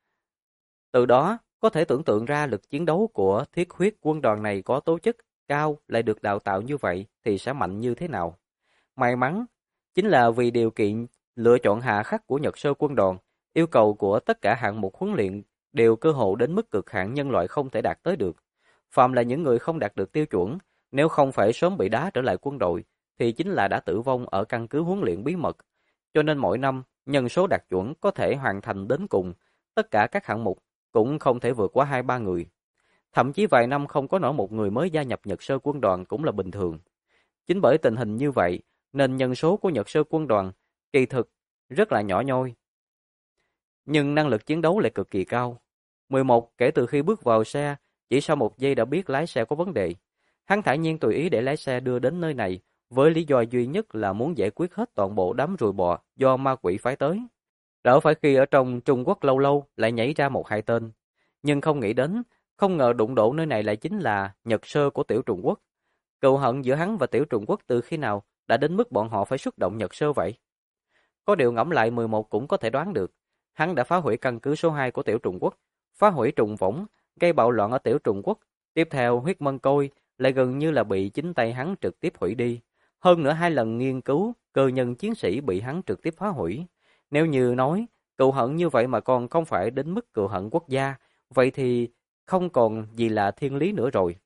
Từ đó, có thể tưởng tượng ra lực chiến đấu của thiết huyết quân đoàn này có tố chất cao lại được đào tạo như vậy thì sẽ mạnh như thế nào. May mắn, chính là vì điều kiện lựa chọn hà khắc của Nhật Sơ quân đoàn, yêu cầu của tất cả hạng mục huấn luyện đều cơ hồ đến mức cực hạn nhân loại không thể đạt tới được. Phạm là những người không đạt được tiêu chuẩn, nếu không phải sớm bị đá trở lại quân đội, thì chính là đã tử vong ở căn cứ huấn luyện bí mật. Cho nên mỗi năm, nhân số đạt chuẩn có thể hoàn thành đến cùng, tất cả các hạng mục cũng không thể vượt quá 2-3 người. Thậm chí vài năm không có nổi một người mới gia nhập Nhật Sơ quân đoàn cũng là bình thường. Chính bởi tình hình như vậy, nên nhân số của Nhật Sơ quân đoàn kỳ thực rất là nhỏ nhoi. Nhưng năng lực chiến đấu lại cực kỳ cao. 11 kể từ khi bước vào xe, chỉ sau một giây đã biết lái xe có vấn đề. Hắn thản nhiên tùy ý để lái xe đưa đến nơi này, với lý do duy nhất là muốn giải quyết hết toàn bộ đám ruồi bò do ma quỷ phái tới. Đỡ phải khi ở trong Trung Quốc lâu lâu lại nhảy ra 1-2 tên. Nhưng không nghĩ đến, không ngờ đụng độ nơi này lại chính là Nhật Sơ của Tiểu Trung Quốc. Cừu hận giữa hắn và Tiểu Trung Quốc từ khi nào đã đến mức bọn họ phải xuất động Nhật Sơ vậy? Có điều ngẫm lại 11 cũng có thể đoán được. Hắn đã phá hủy căn cứ số 2 của Tiểu Trung Quốc, phá hủy trùng võng, gây bạo loạn ở Tiểu Trung Quốc. Tiếp theo huyết mân côi lại gần như là bị chính tay hắn trực tiếp hủy đi. Hơn nữa 2 lần nghiên cứu cơ nhân chiến sĩ bị hắn trực tiếp phá hủy. Nếu như nói cừu hận như vậy mà còn không phải đến mức cừu hận quốc gia, vậy thì không còn gì là thiên lý nữa rồi.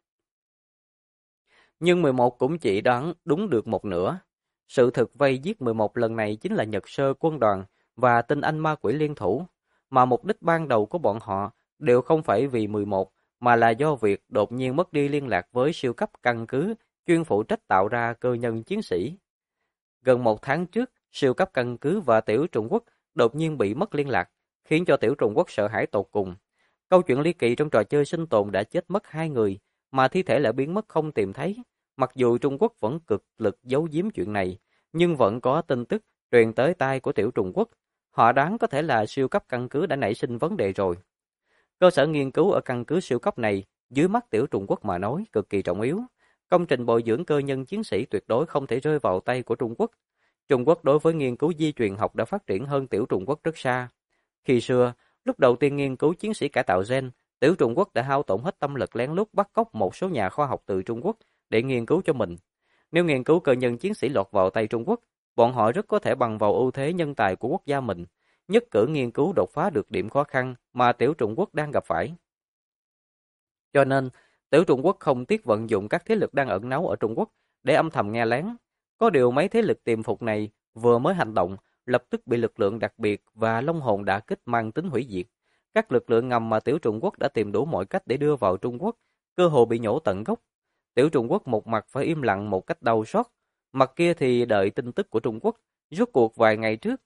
Nhưng 11 cũng chỉ đoán đúng được một nửa. Sự thực vây giết 11 lần này chính là Nhật Sơ quân đoàn và tinh anh ma quỷ liên thủ, mà mục đích ban đầu của bọn họ đều không phải vì 11, mà là do việc đột nhiên mất đi liên lạc với siêu cấp căn cứ chuyên phụ trách tạo ra cơ nhân chiến sĩ. Gần 1 tháng trước, siêu cấp căn cứ và Tiểu Trung Quốc đột nhiên bị mất liên lạc, khiến cho Tiểu Trung Quốc sợ hãi tột cùng. Câu chuyện ly kỳ trong trò chơi sinh tồn đã chết mất 2 người, mà thi thể lại biến mất không tìm thấy. Mặc dù Trung Quốc vẫn cực lực giấu giếm chuyện này, nhưng vẫn có tin tức truyền tới tai của Tiểu Trung Quốc. Họ đoán có thể là siêu cấp căn cứ đã nảy sinh vấn đề rồi. Cơ sở nghiên cứu ở căn cứ siêu cấp này, dưới mắt Tiểu Trung Quốc mà nói, cực kỳ trọng yếu. Công trình bồi dưỡng cơ nhân chiến sĩ tuyệt đối không thể rơi vào tay của Trung Quốc. Trung Quốc đối với nghiên cứu di truyền học đã phát triển hơn Tiểu Trung Quốc rất xa. Khi xưa, lúc đầu tiên nghiên cứu chiến sĩ cải tạo gen, Tiểu Trung Quốc đã hao tổn hết tâm lực lén lút bắt cóc một số nhà khoa học từ Trung Quốc để nghiên cứu cho mình. Nếu nghiên cứu cơ nhân chiến sĩ lọt vào tay Trung Quốc, bọn họ rất có thể bằng vào ưu thế nhân tài của quốc gia mình, nhất cử nghiên cứu đột phá được điểm khó khăn mà Tiểu Trung Quốc đang gặp phải. Cho nên, Tiểu Trung Quốc không tiếc vận dụng các thế lực đang ẩn náu ở Trung Quốc để âm thầm nghe lén. Có điều mấy thế lực tiềm phục này vừa mới hành động, lập tức bị lực lượng đặc biệt và Long hồn đả kích mang tính hủy diệt. Các lực lượng ngầm mà Tiểu Trung Quốc đã tìm đủ mọi cách để đưa vào Trung Quốc, cơ hồ bị nhổ tận gốc. Tiểu Trung Quốc một mặt phải im lặng một cách đau xót, mặt kia thì đợi tin tức của Trung Quốc. Rốt cuộc vài ngày trước,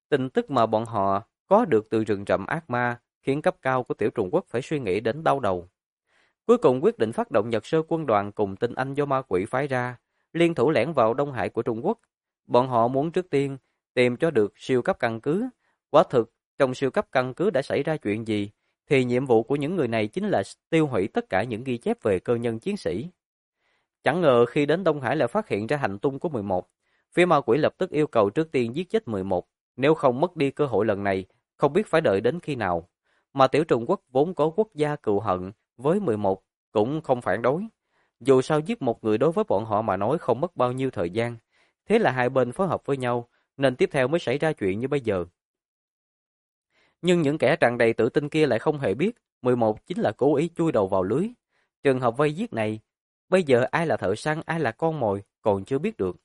Tin tức mà bọn họ có được từ rừng rậm ác ma khiến cấp cao của Tiểu Trùng Quốc phải suy nghĩ đến đau đầu. Cuối cùng quyết định phát động Nhật Sơ quân đoàn cùng tinh Anh do ma quỷ phái ra, liên thủ lẻn vào Đông Hải của Trung Quốc. Bọn họ muốn trước tiên tìm cho được siêu cấp căn cứ. Quả thực, trong siêu cấp căn cứ đã xảy ra chuyện gì, thì nhiệm vụ của những người này chính là tiêu hủy tất cả những ghi chép về cơ nhân chiến sĩ. Chẳng ngờ khi đến Đông Hải lại phát hiện ra hành tung của 11. Phía ma quỷ lập tức yêu cầu trước tiên giết chết 11, nếu không mất đi cơ hội lần này, không biết phải đợi đến khi nào. Mà Tiểu Trùng Quốc vốn có quốc gia cừu hận với 11 cũng không phản đối. Dù sao giết một người đối với bọn họ mà nói không mất bao nhiêu thời gian. Thế là hai bên phối hợp với nhau, nên tiếp theo mới xảy ra chuyện như bây giờ. Nhưng những kẻ tràn đầy tự tin kia lại không hề biết 11 chính là cố ý chui đầu vào lưới. Trường hợp vây giết này, bây giờ ai là thợ săn, ai là con mồi còn chưa biết được.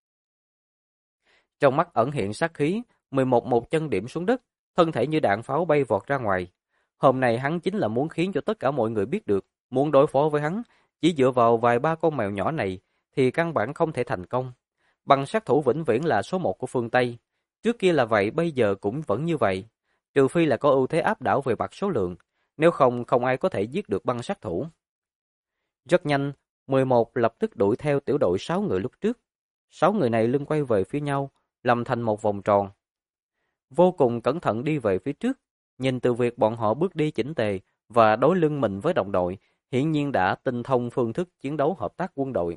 Trong mắt ẩn hiện sát khí, 11 một chân điểm xuống đất, thân thể như đạn pháo bay vọt ra ngoài. Hôm nay hắn chính là muốn khiến cho tất cả mọi người biết được, muốn đối phó với hắn, chỉ dựa vào vài ba con mèo nhỏ này thì căn bản không thể thành công. Băng sát thủ vĩnh viễn là số một của phương Tây. Trước kia là vậy, bây giờ cũng vẫn như vậy. Trừ phi là có ưu thế áp đảo về mặt số lượng, nếu không, không ai có thể giết được băng sát thủ. Rất nhanh, 11 lập tức đuổi theo tiểu đội 6 người lúc trước. 6 người này lưng quay về phía nhau, làm thành một vòng tròn. Vô cùng cẩn thận đi về phía trước, nhìn từ việc bọn họ bước đi chỉnh tề và đối lưng mình với đồng đội, hiển nhiên đã tinh thông phương thức chiến đấu hợp tác quân đội.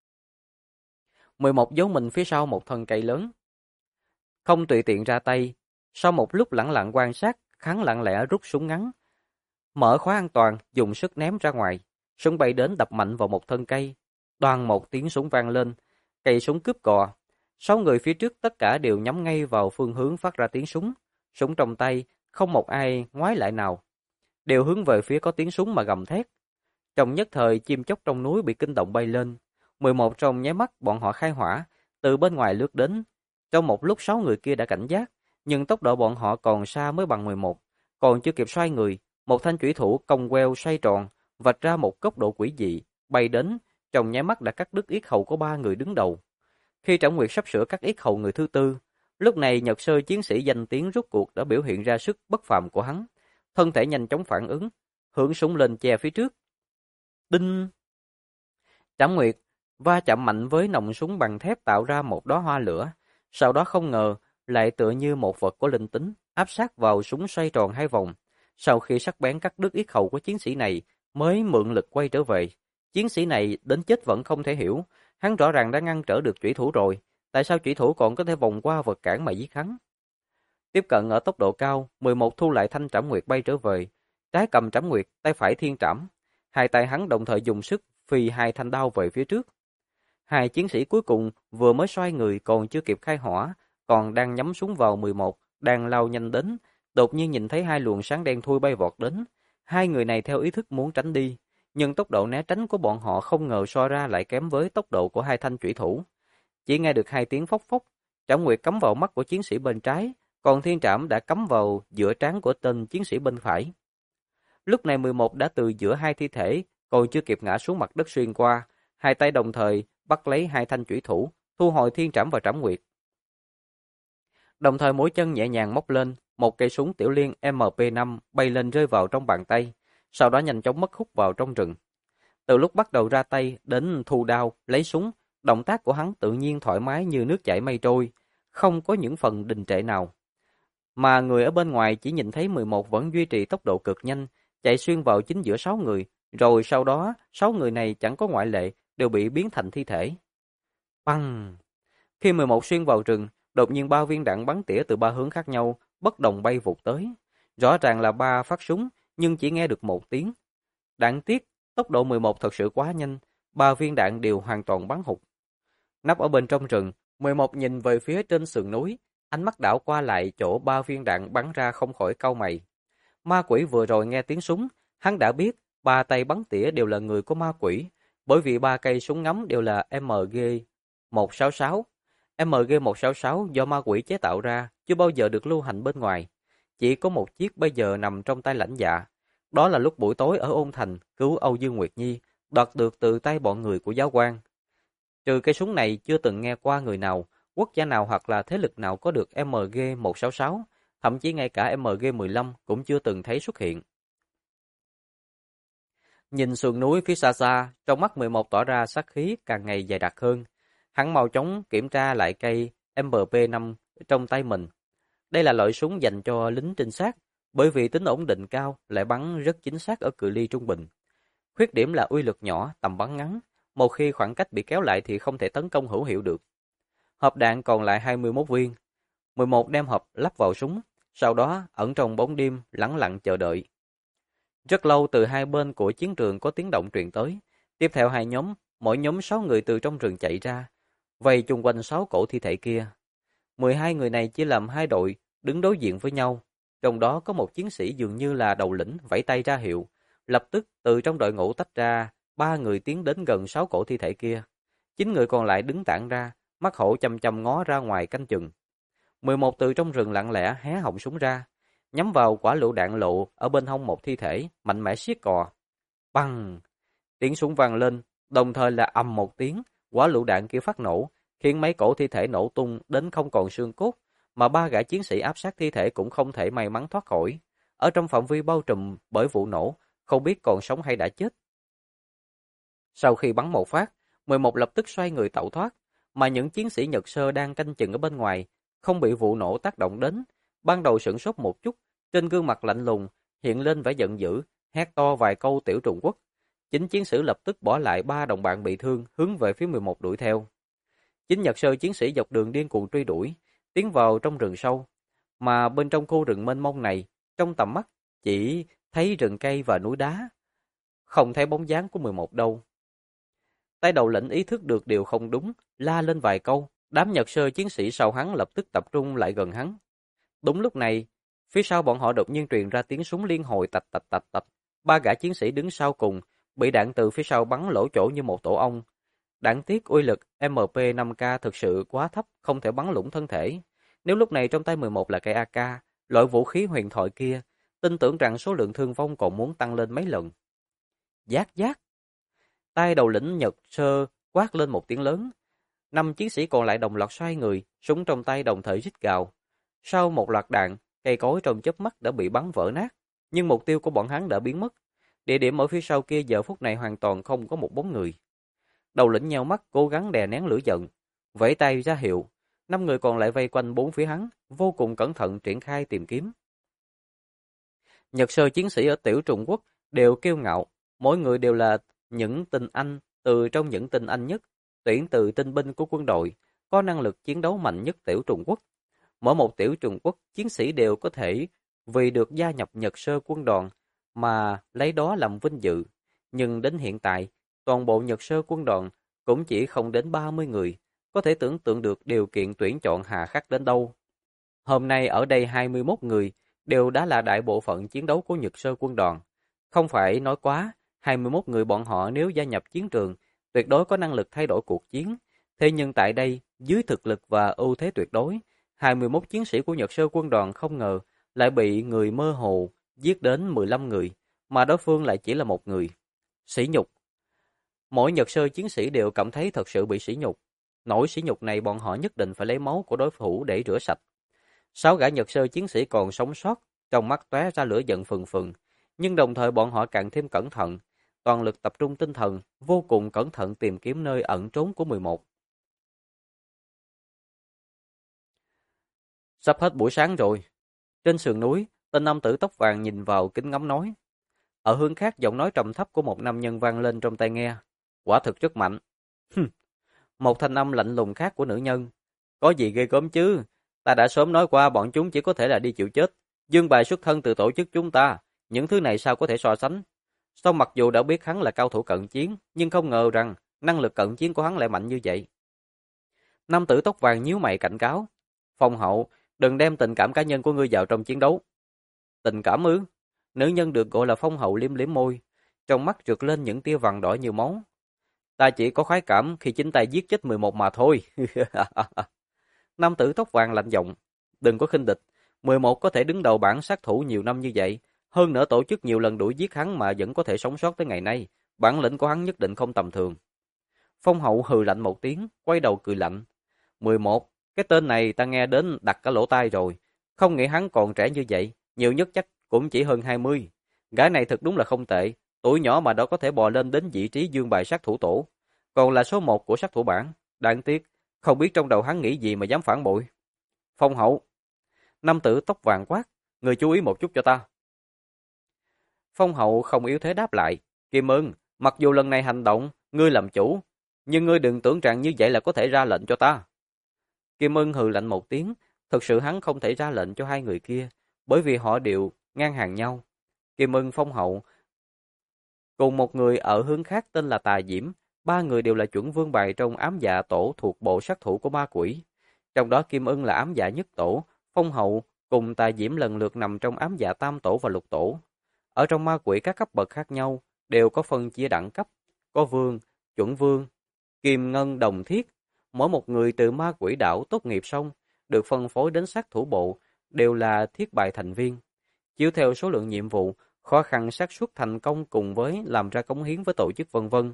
11 giấu mình phía sau một thân cây lớn, không tùy tiện ra tay. Sau một lúc lẳng lặng quan sát, hắn lặng lẽ rút súng ngắn, mở khóa an toàn, dùng sức ném ra ngoài. Súng bay đến đập mạnh vào một thân cây. Đoàng một tiếng súng vang lên, cây súng cướp cò. 6 người phía trước tất cả đều nhắm ngay vào phương hướng phát ra tiếng súng. Súng trong tay, không một ai ngoái lại nào. Đều hướng về phía có tiếng súng mà gầm thét. Trong nhất thời, chim chóc trong núi bị kinh động bay lên. 11 trong nháy mắt bọn họ khai hỏa, từ bên ngoài lướt đến. Trong một lúc 6 người kia đã cảnh giác, nhưng tốc độ bọn họ còn xa mới bằng 11. Còn chưa kịp xoay người, một thanh chủy thủ cong queo xoay tròn, vạch ra một góc độ quỷ dị, bay đến, trong nháy mắt đã cắt đứt yết hầu của 3 người đứng đầu. Khi Trảm Nguyệt sắp sửa cắt yết hầu người thứ tư, lúc này Nhật Sơ chiến sĩ danh tiếng rút cuộc đã biểu hiện ra sức bất phàm của hắn, thân thể nhanh chóng phản ứng, hưởng súng lên che phía trước. Đinh! Trảm Nguyệt va chạm mạnh với nòng súng bằng thép tạo ra một đóa hoa lửa, sau đó không ngờ lại tựa như một vật có linh tính, áp sát vào súng xoay tròn 2 vòng. Sau khi sắc bén cắt đứt yết hầu của chiến sĩ này, mới mượn lực quay trở về. Chiến sĩ này đến chết vẫn không thể hiểu, hắn rõ ràng đã ngăn trở được chủy thủ rồi, tại sao chủy thủ còn có thể vòng qua vật cản mà giết hắn? Tiếp cận ở tốc độ cao, 11 thu lại thanh Trảm Nguyệt bay trở về, trái cầm Trảm Nguyệt, tay phải thiên trảm, hai tay hắn đồng thời dùng sức phi 2 thanh đao về phía trước. Hai chiến sĩ cuối cùng vừa mới xoay người còn chưa kịp khai hỏa, còn đang nhắm súng vào 11, đang lao nhanh đến, đột nhiên nhìn thấy 2 luồng sáng đen thui bay vọt đến. Hai người này theo ý thức muốn tránh đi, nhưng tốc độ né tránh của bọn họ không ngờ so ra lại kém với tốc độ của 2 thanh chủy thủ. Chỉ nghe được 2 tiếng phốc phốc, Trảm Nguyệt cắm vào mắt của chiến sĩ bên trái, còn thiên trảm đã cắm vào giữa trán của tên chiến sĩ bên phải. Lúc này 11 đã từ giữa 2 thi thể, còn chưa kịp ngã xuống mặt đất xuyên qua, hai tay đồng thời bắt lấy 2 thanh chủy thủ, thu hồi thiên trảm và Trảm Nguyệt. Đồng thời mỗi chân nhẹ nhàng móc lên, một cây súng tiểu liên MP5 bay lên rơi vào trong bàn tay, sau đó nhanh chóng mất hút vào trong rừng. Từ lúc bắt đầu ra tay đến thu đao, lấy súng, động tác của hắn tự nhiên thoải mái như nước chảy mây trôi, không có những phần đình trệ nào. Mà người ở bên ngoài chỉ nhìn thấy 11 vẫn duy trì tốc độ cực nhanh, chạy xuyên vào chính giữa 6 người, rồi sau đó 6 người này chẳng có ngoại lệ, đều bị biến thành thi thể. Băng! Khi 11 xuyên vào rừng, đột nhiên 3 viên đạn bắn tỉa từ 3 hướng khác nhau, bất đồng bay vụt tới. Rõ ràng là 3 phát súng, nhưng chỉ nghe được 1 tiếng. Đáng tiếc, tốc độ 11 thật sự quá nhanh, 3 viên đạn đều hoàn toàn bắn hụt. Nấp ở bên trong rừng, 11 nhìn về phía trên sườn núi, ánh mắt đảo qua lại chỗ 3 viên đạn bắn ra không khỏi cau mày. Ma quỷ vừa rồi nghe tiếng súng, hắn đã biết 3 tay bắn tỉa đều là người của ma quỷ, bởi vì 3 cây súng ngắm đều là MG166. MG166 do ma quỷ chế tạo ra, chưa bao giờ được lưu hành bên ngoài. Chỉ có một chiếc bây giờ nằm trong tay lãnh dạ. Đó là lúc buổi tối ở Ôn Thành cứu Âu Dương Nguyệt Nhi, đoạt được từ tay bọn người của giáo quan. Trừ cây súng này chưa từng nghe qua người nào quốc gia nào hoặc là thế lực nào có được MG-166, thậm chí ngay cả MG-15 cũng chưa từng thấy xuất hiện. Nhìn sườn núi phía xa xa, trong mắt 11 tỏ ra sát khí càng ngày dày đặc hơn. Hắn mau chóng kiểm tra lại cây MP5 trong tay mình. Đây là loại súng dành cho lính trinh sát, bởi vì tính ổn định cao lại bắn rất chính xác ở cự ly trung bình. Khuyết điểm là uy lực nhỏ, tầm bắn ngắn, một khi khoảng cách bị kéo lại thì không thể tấn công hữu hiệu được. Hộp đạn còn lại 21 viên. 11 đem hộp lắp vào súng, sau đó ẩn trong bóng đêm lẳng lặng chờ đợi. Rất lâu từ hai bên của chiến trường có tiếng động truyền tới. Tiếp theo hai nhóm, mỗi nhóm 6 người từ trong rừng chạy ra, vây chung quanh 6 cổ thi thể kia. 12 người này chia làm hai đội, đứng đối diện với nhau. Trong đó có một chiến sĩ dường như là đầu lĩnh vẫy tay ra hiệu. Lập tức từ trong đội ngũ tách ra, 3 người tiến đến gần 6 cổ thi thể kia. 9 người còn lại đứng tản ra, mắt hổ chăm chăm ngó ra ngoài canh chừng. 11 từ trong rừng lặng lẽ hé họng súng ra, nhắm vào quả lựu đạn lộ ở bên hông một thi thể, mạnh mẽ siết cò. Băng! Tiếng súng vang lên, đồng thời là ầm một tiếng, quả lựu đạn kia phát nổ, khiến mấy cổ thi thể nổ tung đến không còn xương cốt, mà 3 gã chiến sĩ áp sát thi thể cũng không thể may mắn thoát khỏi. Ở trong phạm vi bao trùm bởi vụ nổ, không biết còn sống hay đã chết. Sau khi bắn một phát, 11 lập tức xoay người tẩu thoát, mà những chiến sĩ Nhật Sơ đang canh chừng ở bên ngoài, không bị vụ nổ tác động đến. Ban đầu sửng sốt một chút, trên gương mặt lạnh lùng, hiện lên vẻ giận dữ, hét to vài câu tiểu Trung Quốc. 9 chiến sĩ lập tức bỏ lại 3 đồng bạn bị thương, hướng về phía 11 đuổi theo. 9 Nhật Sơ chiến sĩ dọc đường điên cuồng truy đuổi, tiến vào trong rừng sâu. Mà bên trong khu rừng mênh mông này, trong tầm mắt, chỉ thấy rừng cây và núi đá. Không thấy bóng dáng của 11 đâu. Tay đầu lĩnh ý thức được điều không đúng, la lên vài câu. Đám Nhật Sơ chiến sĩ sau hắn lập tức tập trung lại gần hắn. Đúng lúc này, phía sau bọn họ đột nhiên truyền ra tiếng súng liên hồi tạch tạch tạch tạch. 3 gã chiến sĩ đứng sau cùng, bị đạn từ phía sau bắn lỗ chỗ như một tổ ong. Đáng tiếc uy lực MP5K thực sự quá thấp, không thể bắn lũng thân thể. Nếu lúc này trong tay 11 là cây AK, loại vũ khí huyền thoại kia, tin tưởng rằng số lượng thương vong còn muốn tăng lên mấy lần. Giác giác! Tay đầu lĩnh Nhật Sơ quát lên một tiếng lớn. 5 chiến sĩ còn lại đồng loạt xoay người, súng trong tay đồng thời rít gào. Sau một loạt đạn, cây cối trong chớp mắt đã bị bắn vỡ nát, nhưng mục tiêu của bọn hắn đã biến mất. Địa điểm ở phía sau kia giờ phút này hoàn toàn không có một bóng người. Đầu lĩnh nheo mắt cố gắng đè nén lửa giận, vẫy tay ra hiệu. 5 người còn lại vây quanh bốn phía hắn, vô cùng cẩn thận triển khai tìm kiếm. Nhật Sơ chiến sĩ ở tiểu Trung Quốc đều kiêu ngạo, mỗi người đều là những tinh anh từ trong những tinh anh nhất, tuyển từ tinh binh của quân đội, có năng lực chiến đấu mạnh nhất tiểu Trung Quốc. Mỗi một tiểu Trung Quốc chiến sĩ đều có thể vì được gia nhập Nhật Sơ quân đoàn mà lấy đó làm vinh dự. Nhưng đến hiện tại, toàn bộ Nhật Sơ quân đoàn cũng chỉ không đến 30 người, có thể tưởng tượng được điều kiện tuyển chọn hà khắc đến đâu. Hôm nay ở đây 21 người đều đã là đại bộ phận chiến đấu của Nhật Sơ quân đoàn. Không phải nói quá, 21 người bọn họ nếu gia nhập chiến trường, tuyệt đối có năng lực thay đổi cuộc chiến. Thế nhưng tại đây, dưới thực lực và ưu thế tuyệt đối, 21 chiến sĩ của Nhật Sơ quân đoàn không ngờ lại bị người mơ hồ giết đến 15 người, mà đối phương lại chỉ là một người. Sỉ nhục. Mỗi Nhật Sơ chiến sĩ đều cảm thấy thật sự bị sỉ nhục. Nỗi sỉ nhục này bọn họ nhất định phải lấy máu của đối thủ để rửa sạch. 6 gã Nhật Sơ chiến sĩ còn sống sót, trong mắt tóe ra lửa giận phừng phừng, nhưng đồng thời bọn họ càng thêm cẩn thận, toàn lực tập trung tinh thần, vô cùng cẩn thận tìm kiếm nơi ẩn trốn của 11. Sắp hết buổi sáng rồi. Trên sườn núi, tên nam tử tóc vàng nhìn vào kính ngắm nói. Ở hướng khác giọng nói trầm thấp của một nam nhân vang lên trong tai nghe. Quả thực rất mạnh. Một thanh âm lạnh lùng khác của nữ nhân. Có gì ghê gớm chứ? Ta đã sớm nói qua bọn chúng chỉ có thể là đi chịu chết. Dương bài xuất thân từ tổ chức chúng ta. Những thứ này sao có thể so sánh? Sau mặc dù đã biết hắn là cao thủ cận chiến, nhưng không ngờ rằng năng lực cận chiến của hắn lại mạnh như vậy. Nam tử tóc vàng nhíu mày cảnh cáo. Phong Hậu, đừng đem tình cảm cá nhân của ngươi vào trong chiến đấu. Tình cảm ư? Nữ nhân được gọi là Phong Hậu liếm liếm môi, trong mắt trượt lên những tia vằn đỏ như máu. Ta chỉ có khoái cảm khi chính tay giết chết 11 mà thôi. Nam tử tóc vàng lạnh giọng, đừng có khinh địch, 11 có thể đứng đầu bảng sát thủ nhiều năm như vậy, hơn nữa tổ chức nhiều lần đuổi giết hắn mà vẫn có thể sống sót tới ngày nay, bản lĩnh của hắn nhất định không tầm thường. Phong Hậu hừ lạnh một tiếng, quay đầu cười lạnh. 11, Cái tên này ta nghe đến đặt cả lỗ tai rồi. Không nghĩ hắn còn trẻ như vậy, nhiều nhất chắc cũng chỉ hơn 20. Gái này thật đúng là không tệ, tuổi nhỏ mà đã có thể bò lên đến vị trí dương bài sát thủ tổ. Còn là số 1 của sát thủ bảng. Đáng tiếc, không biết trong đầu hắn nghĩ gì mà dám phản bội. Phong Hậu. Nam tử tóc vàng quát, người chú ý một chút cho ta. Phong Hậu không yếu thế đáp lại, Kim Ưng, mặc dù lần này hành động, ngươi làm chủ, nhưng ngươi đừng tưởng rằng như vậy là có thể ra lệnh cho ta. Kim Ưng hừ lạnh một tiếng, thực sự hắn không thể ra lệnh cho hai người kia, bởi vì họ đều ngang hàng nhau. Kim Ưng, Phong Hậu cùng một người ở hướng khác tên là Tà Diễm, ba người đều là chuẩn vương bài trong ám dạ tổ thuộc bộ sát thủ của ma quỷ. Trong đó Kim Ưng là ám dạ nhất tổ, Phong Hậu cùng Tà Diễm lần lượt nằm trong ám dạ tam tổ và lục tổ. Ở trong ma quỷ các cấp bậc khác nhau đều có phân chia đẳng cấp, có vương, chuẩn vương, kim ngân đồng thiết. Mỗi một người từ ma quỷ đảo tốt nghiệp xong được phân phối đến sát thủ bộ đều là thiết bài thành viên. Chiếu theo số lượng nhiệm vụ, khó khăn xác suất thành công cùng với làm ra cống hiến với tổ chức vân vân.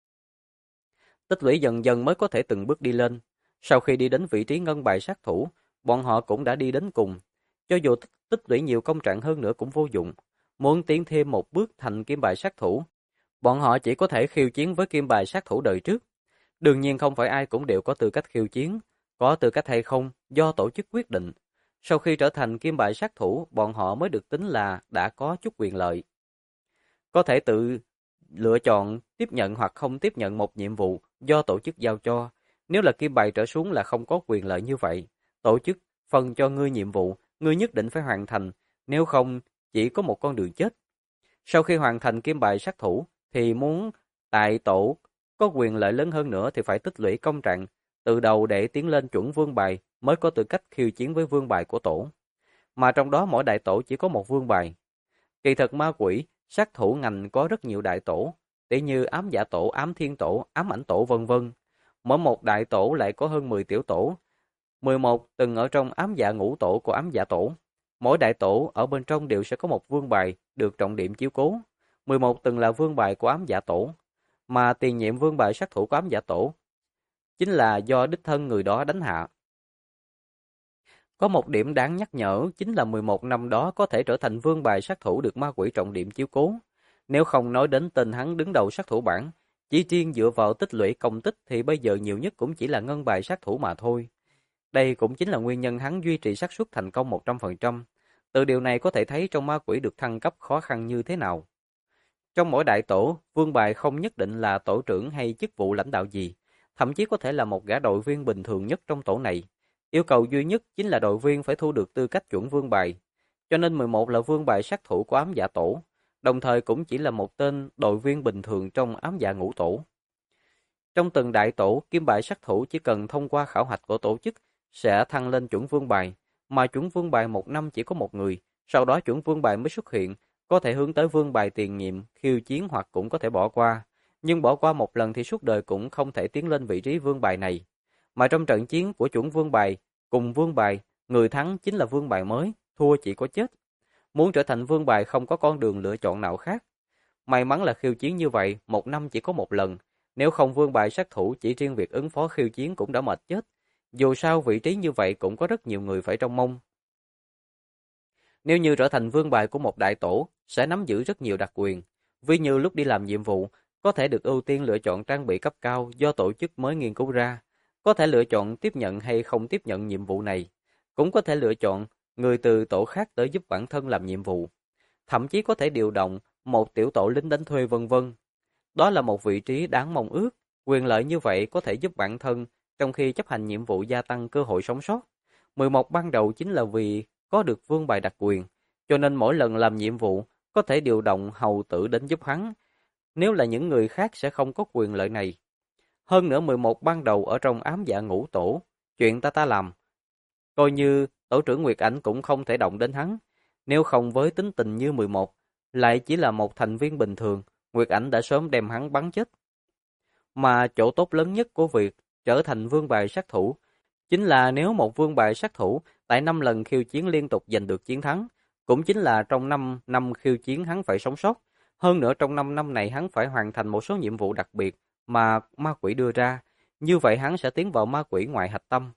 Tích lũy dần dần mới có thể từng bước đi lên. Sau khi đi đến vị trí ngân bài sát thủ, bọn họ cũng đã đi đến cùng. Cho dù tích lũy nhiều công trạng hơn nữa cũng vô dụng. Muốn tiến thêm một bước thành kim bài sát thủ, bọn họ chỉ có thể khiêu chiến với kim bài sát thủ đời trước. Đương nhiên không phải ai cũng đều có tư cách khiêu chiến, có tư cách hay không do tổ chức quyết định. Sau khi trở thành kim bài sát thủ, bọn họ mới được tính là đã có chút quyền lợi. Có thể tự lựa chọn tiếp nhận hoặc không tiếp nhận một nhiệm vụ do tổ chức giao cho. Nếu là kim bài trở xuống là không có quyền lợi như vậy. Tổ chức phân cho ngươi nhiệm vụ, ngươi nhất định phải hoàn thành, nếu không chỉ có một con đường chết. Sau khi hoàn thành kim bài sát thủ thì muốn tại tổ có quyền lợi lớn hơn nữa thì phải tích lũy công trạng từ đầu để tiến lên chuẩn vương bài mới có tư cách khiêu chiến với vương bài của tổ. Mà trong đó mỗi đại tổ chỉ có một vương bài. Kỳ thực ma quỷ, sát thủ ngành có rất nhiều đại tổ, tỉ như ám dạ tổ, ám thiên tổ, ám ảnh tổ vân vân. Mỗi một đại tổ lại có hơn 10 tiểu tổ. 11 từng ở trong ám dạ ngũ tổ của ám dạ tổ. Mỗi đại tổ ở bên trong đều sẽ có một vương bài được trọng điểm chiếu cố. 11 từng là vương bài của ám dạ tổ, mà tiền nhiệm vương bài sát thủ của ám dạ tổ chính là do đích thân người đó đánh hạ. Có một điểm đáng nhắc nhở chính là 11 năm đó có thể trở thành vương bài sát thủ được ma quỷ trọng điểm chiếu cố. Nếu không nói đến tên hắn đứng đầu sát thủ bảng, chỉ riêng dựa vào tích lũy công tích thì bây giờ nhiều nhất cũng chỉ là ngân bài sát thủ mà thôi. Đây cũng chính là nguyên nhân hắn duy trì xác suất thành công 100%. Từ điều này có thể thấy trong ma quỷ được thăng cấp khó khăn như thế nào. Trong mỗi đại tổ, vương bài không nhất định là tổ trưởng hay chức vụ lãnh đạo gì, thậm chí có thể là một gã đội viên bình thường nhất trong tổ này. Yêu cầu duy nhất chính là đội viên phải thu được tư cách chuẩn vương bài. Cho nên 11 là vương bài sát thủ của ám dạ tổ, đồng thời cũng chỉ là một tên đội viên bình thường trong ám dạ ngũ tổ. Trong từng đại tổ, kim bài sát thủ chỉ cần thông qua khảo hạch của tổ chức sẽ thăng lên chuẩn vương bài, mà chuẩn vương bài một năm chỉ có một người, sau đó chuẩn vương bài mới xuất hiện, có thể hướng tới vương bài tiền nhiệm, khiêu chiến hoặc cũng có thể bỏ qua. Nhưng bỏ qua một lần thì suốt đời cũng không thể tiến lên vị trí vương bài này. Mà trong trận chiến của chuẩn vương bài, cùng vương bài, người thắng chính là vương bài mới, thua chỉ có chết. Muốn trở thành vương bài không có con đường lựa chọn nào khác. May mắn là khiêu chiến như vậy, một năm chỉ có một lần. Nếu không vương bài sát thủ chỉ riêng việc ứng phó khiêu chiến cũng đã mệt chết. Dù sao vị trí như vậy cũng có rất nhiều người phải trông mong. Nếu như trở thành vương bài của một đại tổ, sẽ nắm giữ rất nhiều đặc quyền. Ví như lúc đi làm nhiệm vụ, có thể được ưu tiên lựa chọn trang bị cấp cao do tổ chức mới nghiên cứu ra. Có thể lựa chọn tiếp nhận hay không tiếp nhận nhiệm vụ này. Cũng có thể lựa chọn người từ tổ khác tới giúp bản thân làm nhiệm vụ. Thậm chí có thể điều động một tiểu tổ lính đánh thuê vân vân. Đó là một vị trí đáng mong ước. Quyền lợi như vậy có thể giúp bản thân trong khi chấp hành nhiệm vụ gia tăng cơ hội sống sót. 11 ban đầu chính là vì có được vương bài đặc quyền, cho nên mỗi lần làm nhiệm vụ có thể điều động hầu tử đến giúp hắn. Nếu là những người khác sẽ không có quyền lợi này. Hơn nữa 11 ban đầu ở trong ám dạ ngũ tổ, chuyện ta làm. Coi như tổ trưởng Nguyệt Ảnh cũng không thể động đến hắn. Nếu không với tính tình như 11, lại chỉ là một thành viên bình thường, Nguyệt Ảnh đã sớm đem hắn bắn chết. Mà chỗ tốt lớn nhất của việc trở thành vương bài sát thủ chính là nếu một vương bài sát thủ tại 5 lần khiêu chiến liên tục giành được chiến thắng, cũng chính là trong 5 năm khiêu chiến hắn phải sống sót. Hơn nữa trong 5 năm này hắn phải hoàn thành một số nhiệm vụ đặc biệt mà ma quỷ đưa ra. Như vậy hắn sẽ tiến vào ma quỷ ngoại hạch tâm.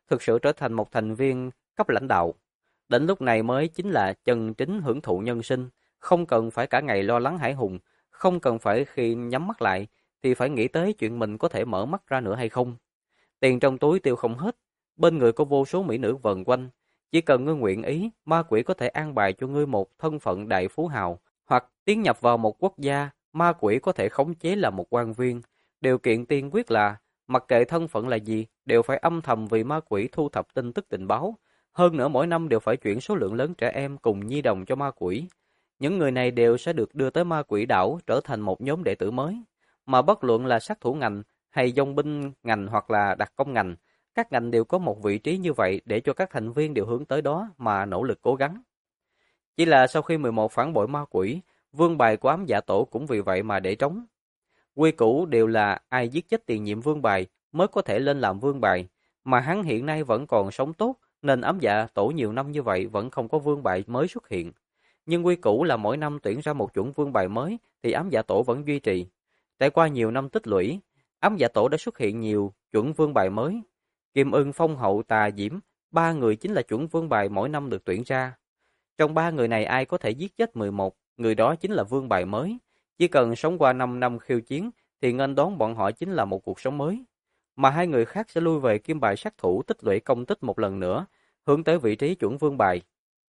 thực sự trở thành một thành viên cấp lãnh đạo. Đến lúc này mới chính là chân chính hưởng thụ nhân sinh, không cần phải cả ngày lo lắng hãi hùng, không cần phải khi nhắm mắt lại thì phải nghĩ tới chuyện mình có thể mở mắt ra nữa hay không. Tiền trong túi tiêu không hết, bên người có vô số mỹ nữ vần quanh, chỉ cần ngươi nguyện ý, ma quỷ có thể an bài cho ngươi một thân phận đại phú hào, hoặc tiến nhập vào một quốc gia, ma quỷ có thể khống chế là một quan viên. Điều kiện tiên quyết là, mặc kệ thân phận là gì, đều phải âm thầm vì ma quỷ thu thập tin tức tình báo. Hơn nữa mỗi năm đều phải chuyển số lượng lớn trẻ em cùng nhi đồng cho ma quỷ. Những người này đều sẽ được đưa tới ma quỷ đảo trở thành một nhóm đệ tử mới. Mà bất luận là sát thủ ngành, hay dòng binh ngành hoặc là đặc công ngành, các ngành đều có một vị trí như vậy để cho các thành viên đều hướng tới đó mà nỗ lực cố gắng. Chỉ là sau khi 11 phản bội ma quỷ, vương bài của ám dạ tổ cũng vì vậy mà để trống. Quy củ đều là ai giết chết tiền nhiệm vương bài mới có thể lên làm vương bài, mà hắn hiện nay vẫn còn sống tốt nên ám dạ tổ nhiều năm như vậy vẫn không có vương bài mới xuất hiện. Nhưng quy củ là mỗi năm tuyển ra một chuẩn vương bài mới thì ám dạ tổ vẫn duy trì. Trải qua nhiều năm tích lũy, ám dạ tổ đã xuất hiện nhiều chuẩn vương bài mới. Kim Ưng, Phong Hậu, Tà Diễm, ba người chính là chuẩn vương bài mỗi năm được tuyển ra. Trong ba người này ai có thể giết chết 11, người đó chính là vương bài mới. Chỉ cần sống qua 5 năm khiêu chiến thì nghênh đón bọn họ chính là một cuộc sống mới. Mà hai người khác sẽ lui về kim bài sát thủ tích lũy công tích một lần nữa, hướng tới vị trí chuẩn vương bài.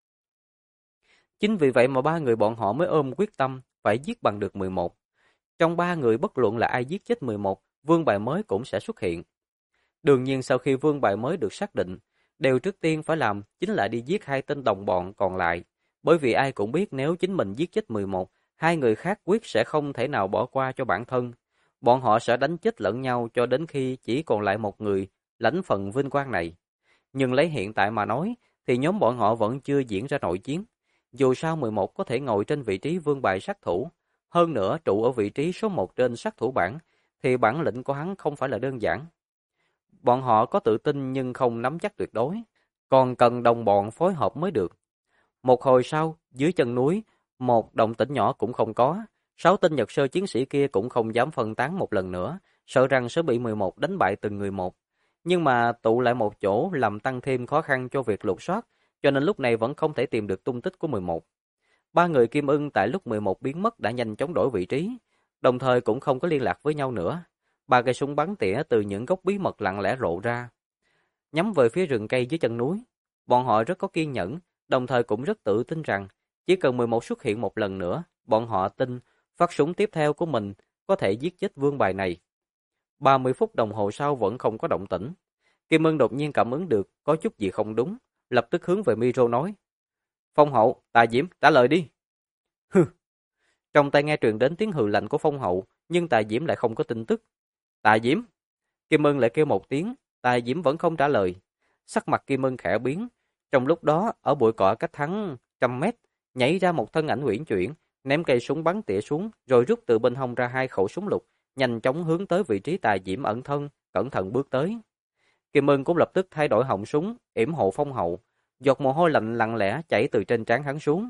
Chính vì vậy mà ba người bọn họ mới ôm quyết tâm phải giết bằng được 11. Trong ba người bất luận là ai giết chết 11, vương bài mới cũng sẽ xuất hiện. Đương nhiên sau khi vương bài mới được xác định, điều trước tiên phải làm chính là đi giết hai tên đồng bọn còn lại. Bởi vì ai cũng biết nếu chính mình giết chết 11, hai người khác quyết sẽ không thể nào bỏ qua cho bản thân. Bọn họ sẽ đánh chết lẫn nhau cho đến khi chỉ còn lại một người lãnh phần vinh quang này. Nhưng lấy hiện tại mà nói, thì nhóm bọn họ vẫn chưa diễn ra nội chiến. Dù sao 11 có thể ngồi trên vị trí vương bài sát thủ, hơn nữa trụ ở vị trí số 1 trên sát thủ bảng, thì bản lĩnh của hắn không phải là đơn giản. Bọn họ có tự tin nhưng không nắm chắc tuyệt đối, còn cần đồng bọn phối hợp mới được. Một hồi sau, dưới chân núi, một động tĩnh nhỏ cũng không có, 6 tên Nhật sơ chiến sĩ kia cũng không dám phân tán một lần nữa, sợ rằng sẽ bị 11 đánh bại từng người một. Nhưng mà tụ lại một chỗ làm tăng thêm khó khăn cho việc lục soát, cho nên lúc này vẫn không thể tìm được tung tích của 11. Ba người Kim Ưng tại lúc 11 biến mất đã nhanh chóng đổi vị trí, đồng thời cũng không có liên lạc với nhau nữa. Ba cây súng bắn tỉa từ những góc bí mật lặng lẽ lộ ra, nhắm về phía rừng cây dưới chân núi. Bọn họ rất có kiên nhẫn, đồng thời cũng rất tự tin rằng chỉ cần 11 xuất hiện một lần nữa, bọn họ tin phát súng tiếp theo của mình có thể giết chết vương bài này. 30 phút đồng hồ sau vẫn không có động tĩnh. Kim Ưng đột nhiên cảm ứng được có chút gì không đúng, lập tức hướng về Miro nói: "Phong Hậu, Tà Diễm, trả lời đi." Hừ. Trong tai nghe truyền đến tiếng hừ lạnh của Phong Hậu, nhưng Tà Diễm lại không có tin tức. "Tà Diễm." Kim Ưng lại kêu một tiếng, Tà Diễm vẫn không trả lời. Sắc mặt Kim Ưng khẽ biến. Trong lúc đó, ở bụi cỏ cách hắn 100 mét, nhảy ra một thân ảnh uyển chuyển, ném cây súng bắn tỉa xuống, rồi rút từ bên hông ra hai khẩu súng lục, nhanh chóng hướng tới vị trí Tà Diễm ẩn thân, cẩn thận bước tới. Kim Ưng cũng lập tức thay đổi họng súng, yểm hộ Phong Hậu. Giọt mồ hôi lạnh lặng lẽ chảy từ trên trán hắn xuống.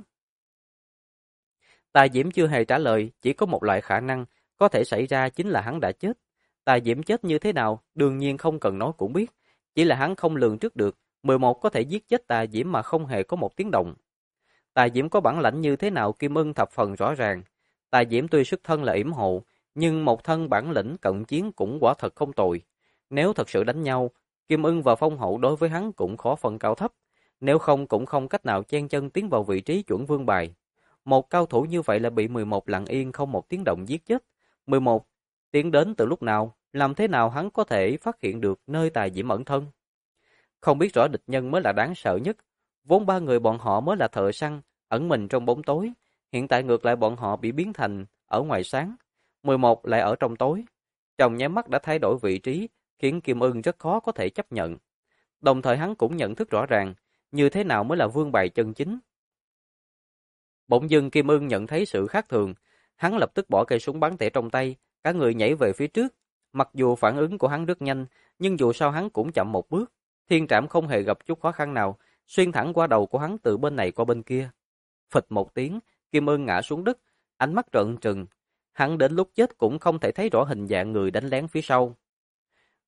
Tà Diễm chưa hề trả lời, chỉ có một loại khả năng có thể xảy ra chính là hắn đã chết. Tà Diễm chết như thế nào, đương nhiên không cần nói cũng biết, chỉ là hắn không lường trước được, 11 có thể giết chết Tà Diễm mà không hề có một tiếng động. Tà Diễm có bản lãnh như thế nào Kim Ưng thập phần rõ ràng. Tà Diễm tuy xuất thân là yểm hộ, nhưng một thân bản lĩnh cận chiến cũng quả thật không tồi. Nếu thật sự đánh nhau, Kim Ưng và Phong Hậu đối với hắn cũng khó phân cao thấp, nếu không cũng không cách nào chen chân tiến vào vị trí chuẩn vương bài. Một cao thủ như vậy là bị 11 lặng yên không một tiếng động giết chết. 11 tiến đến từ lúc nào, làm thế nào hắn có thể phát hiện được nơi Tà Diễm ẩn thân? Không biết rõ địch nhân mới là đáng sợ nhất. Vốn ba người bọn họ mới là thợ săn, ẩn mình trong bóng tối. Hiện tại ngược lại bọn họ bị biến thành ở ngoài sáng. 11 lại ở trong tối. Trong nháy mắt đã thay đổi vị trí, khiến Kim Ưng rất khó có thể chấp nhận. Đồng thời hắn cũng nhận thức rõ ràng, như thế nào mới là vương bài chân chính. Bỗng dưng Kim Ưng nhận thấy sự khác thường, hắn lập tức bỏ cây súng bắn tỉa trong tay, cả người nhảy về phía trước. Mặc dù phản ứng của hắn rất nhanh, nhưng dù sao hắn cũng chậm một bước. Thiên trảm không hề gặp chút khó khăn nào, xuyên thẳng qua đầu của hắn từ bên này qua bên kia. Phịch một tiếng, Kim Ưng ngã xuống đất, ánh mắt trợn trừng. Hắn đến lúc chết cũng không thể thấy rõ hình dạng người đánh lén phía sau.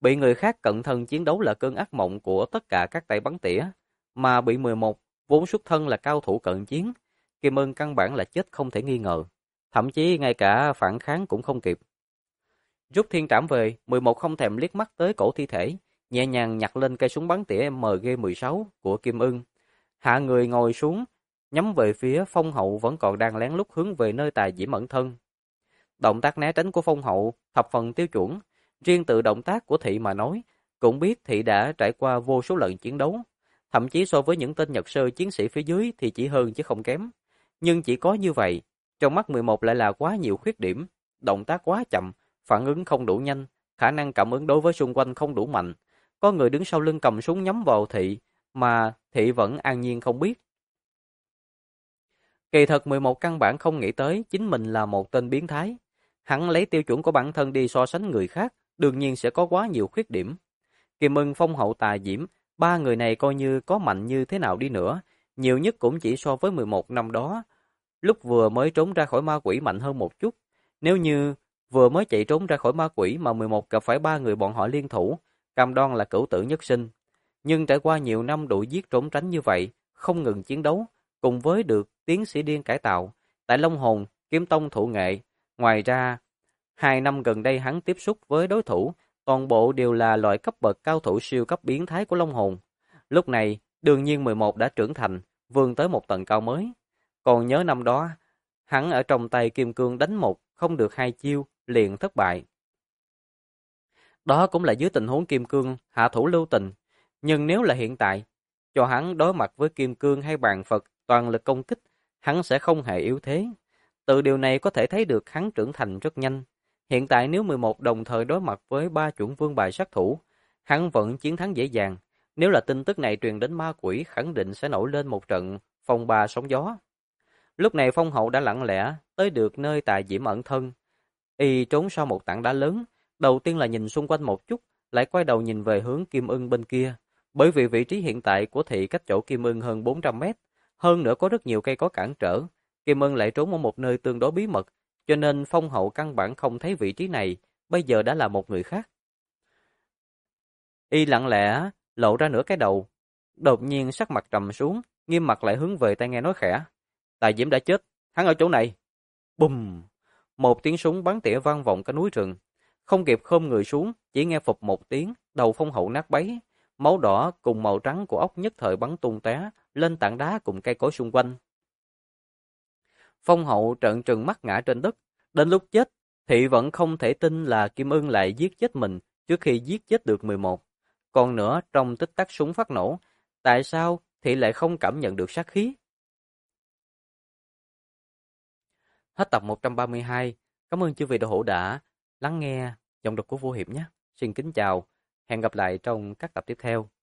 Bị người khác cận thân chiến đấu là cơn ác mộng của tất cả các tay bắn tỉa, mà bị 11 vốn xuất thân là cao thủ cận chiến, Kim Ưng căn bản là chết không thể nghi ngờ, thậm chí ngay cả phản kháng cũng không kịp. Rút thiên trảm về, 11 không thèm liếc mắt tới cổ thi thể, nhẹ nhàng nhặt lên cây súng bắn tỉa MG16 của Kim Ưng, hạ người ngồi xuống, nhắm về phía Phong Hậu vẫn còn đang lén lút hướng về nơi Tà Diễm ẩn thân. Động tác né tránh của Phong Hậu thập phần tiêu chuẩn, riêng từ động tác của Thị mà nói, cũng biết Thị đã trải qua vô số lần chiến đấu, thậm chí so với những tên Nhật sơ chiến sĩ phía dưới thì chỉ hơn chứ không kém. Nhưng chỉ có như vậy, trong mắt 11 lại là quá nhiều khuyết điểm, động tác quá chậm, phản ứng không đủ nhanh, khả năng cảm ứng đối với xung quanh không đủ mạnh. Có người đứng sau lưng cầm súng nhắm vào Thị, mà Thị vẫn an nhiên không biết. Kỳ thật 11 căn bản không nghĩ tới chính mình là một tên biến thái. Hắn lấy tiêu chuẩn của bản thân đi so sánh người khác, đương nhiên sẽ có quá nhiều khuyết điểm. Kim Ưng, Phong Hậu, Tà Diễm, ba người này coi như có mạnh như thế nào đi nữa, nhiều nhất cũng chỉ so với 11 năm đó, lúc vừa mới trốn ra khỏi ma quỷ mạnh hơn một chút. Nếu như vừa mới chạy trốn ra khỏi ma quỷ mà 11 gặp phải ba người bọn họ liên thủ, cam đoan là cửu tử nhất sinh. Nhưng trải qua nhiều năm đuổi giết trốn tránh như vậy, không ngừng chiến đấu, cùng với được tiến sĩ điên cải tạo, tại Long Hồn, Kiếm Tông thụ nghệ. Ngoài ra, 2 năm gần đây hắn tiếp xúc với đối thủ, toàn bộ đều là loại cấp bậc cao thủ siêu cấp biến thái của Long Hồn. Lúc này, đương nhiên 11 đã trưởng thành, vươn tới một tầng cao mới. Còn nhớ năm đó, hắn ở trong tay Kim Cương đánh một, không được 2 chiêu, liền thất bại. Đó cũng là dưới tình huống Kim Cương hạ thủ lưu tình. Nhưng nếu là hiện tại, cho hắn đối mặt với Kim Cương hay Bàn Phật toàn lực công kích, hắn sẽ không hề yếu thế. Từ điều này có thể thấy được hắn trưởng thành rất nhanh. Hiện tại nếu 11 đồng thời đối mặt với 3 chuẩn vương bài sát thủ, hắn vẫn chiến thắng dễ dàng. Nếu là tin tức này truyền đến ma quỷ, khẳng định sẽ nổi lên một trận phong ba sóng gió. Lúc này Phong Hậu đã lặng lẽ tới được nơi Tà Diễm ẩn thân. Y trốn sau một tảng đá lớn, đầu tiên là nhìn xung quanh một chút, lại quay đầu nhìn về hướng Kim Ưng bên kia. Bởi vì vị trí hiện tại của Thị cách chỗ Kim Ưng hơn 400 mét, hơn nữa có rất nhiều cây có cản trở. Kim Ưng lại trốn ở một nơi tương đối bí mật, cho nên Phong Hậu căn bản không thấy vị trí này, bây giờ đã là một người khác. Y lặng lẽ lộ ra nửa cái đầu, đột nhiên sắc mặt trầm xuống, nghiêm mặt lại hướng về tai nghe nói khẽ. Tà Diễm đã chết, hắn ở chỗ này. Bùm! Một tiếng súng bắn tỉa vang vọng cả núi rừng. Không kịp khom người xuống, chỉ nghe phụp một tiếng, đầu Phong Hậu nát bấy. Máu đỏ cùng màu trắng của ốc nhất thời bắn tung tóe lên tảng đá cùng cây cối xung quanh. Phong Hậu trợn trừng mắt ngã trên đất. Đến lúc chết, Thị vẫn không thể tin là Kim Ưng lại giết chết mình trước khi giết chết được 11. Còn nữa, trong tích tắc súng phát nổ, tại sao Thị lại không cảm nhận được sát khí? Hết tập 132. Cảm ơn chư vị đạo hữu đã lắng nghe giọng đọc của Vô Hiệp nhé. Xin kính chào. Hẹn gặp lại trong các tập tiếp theo.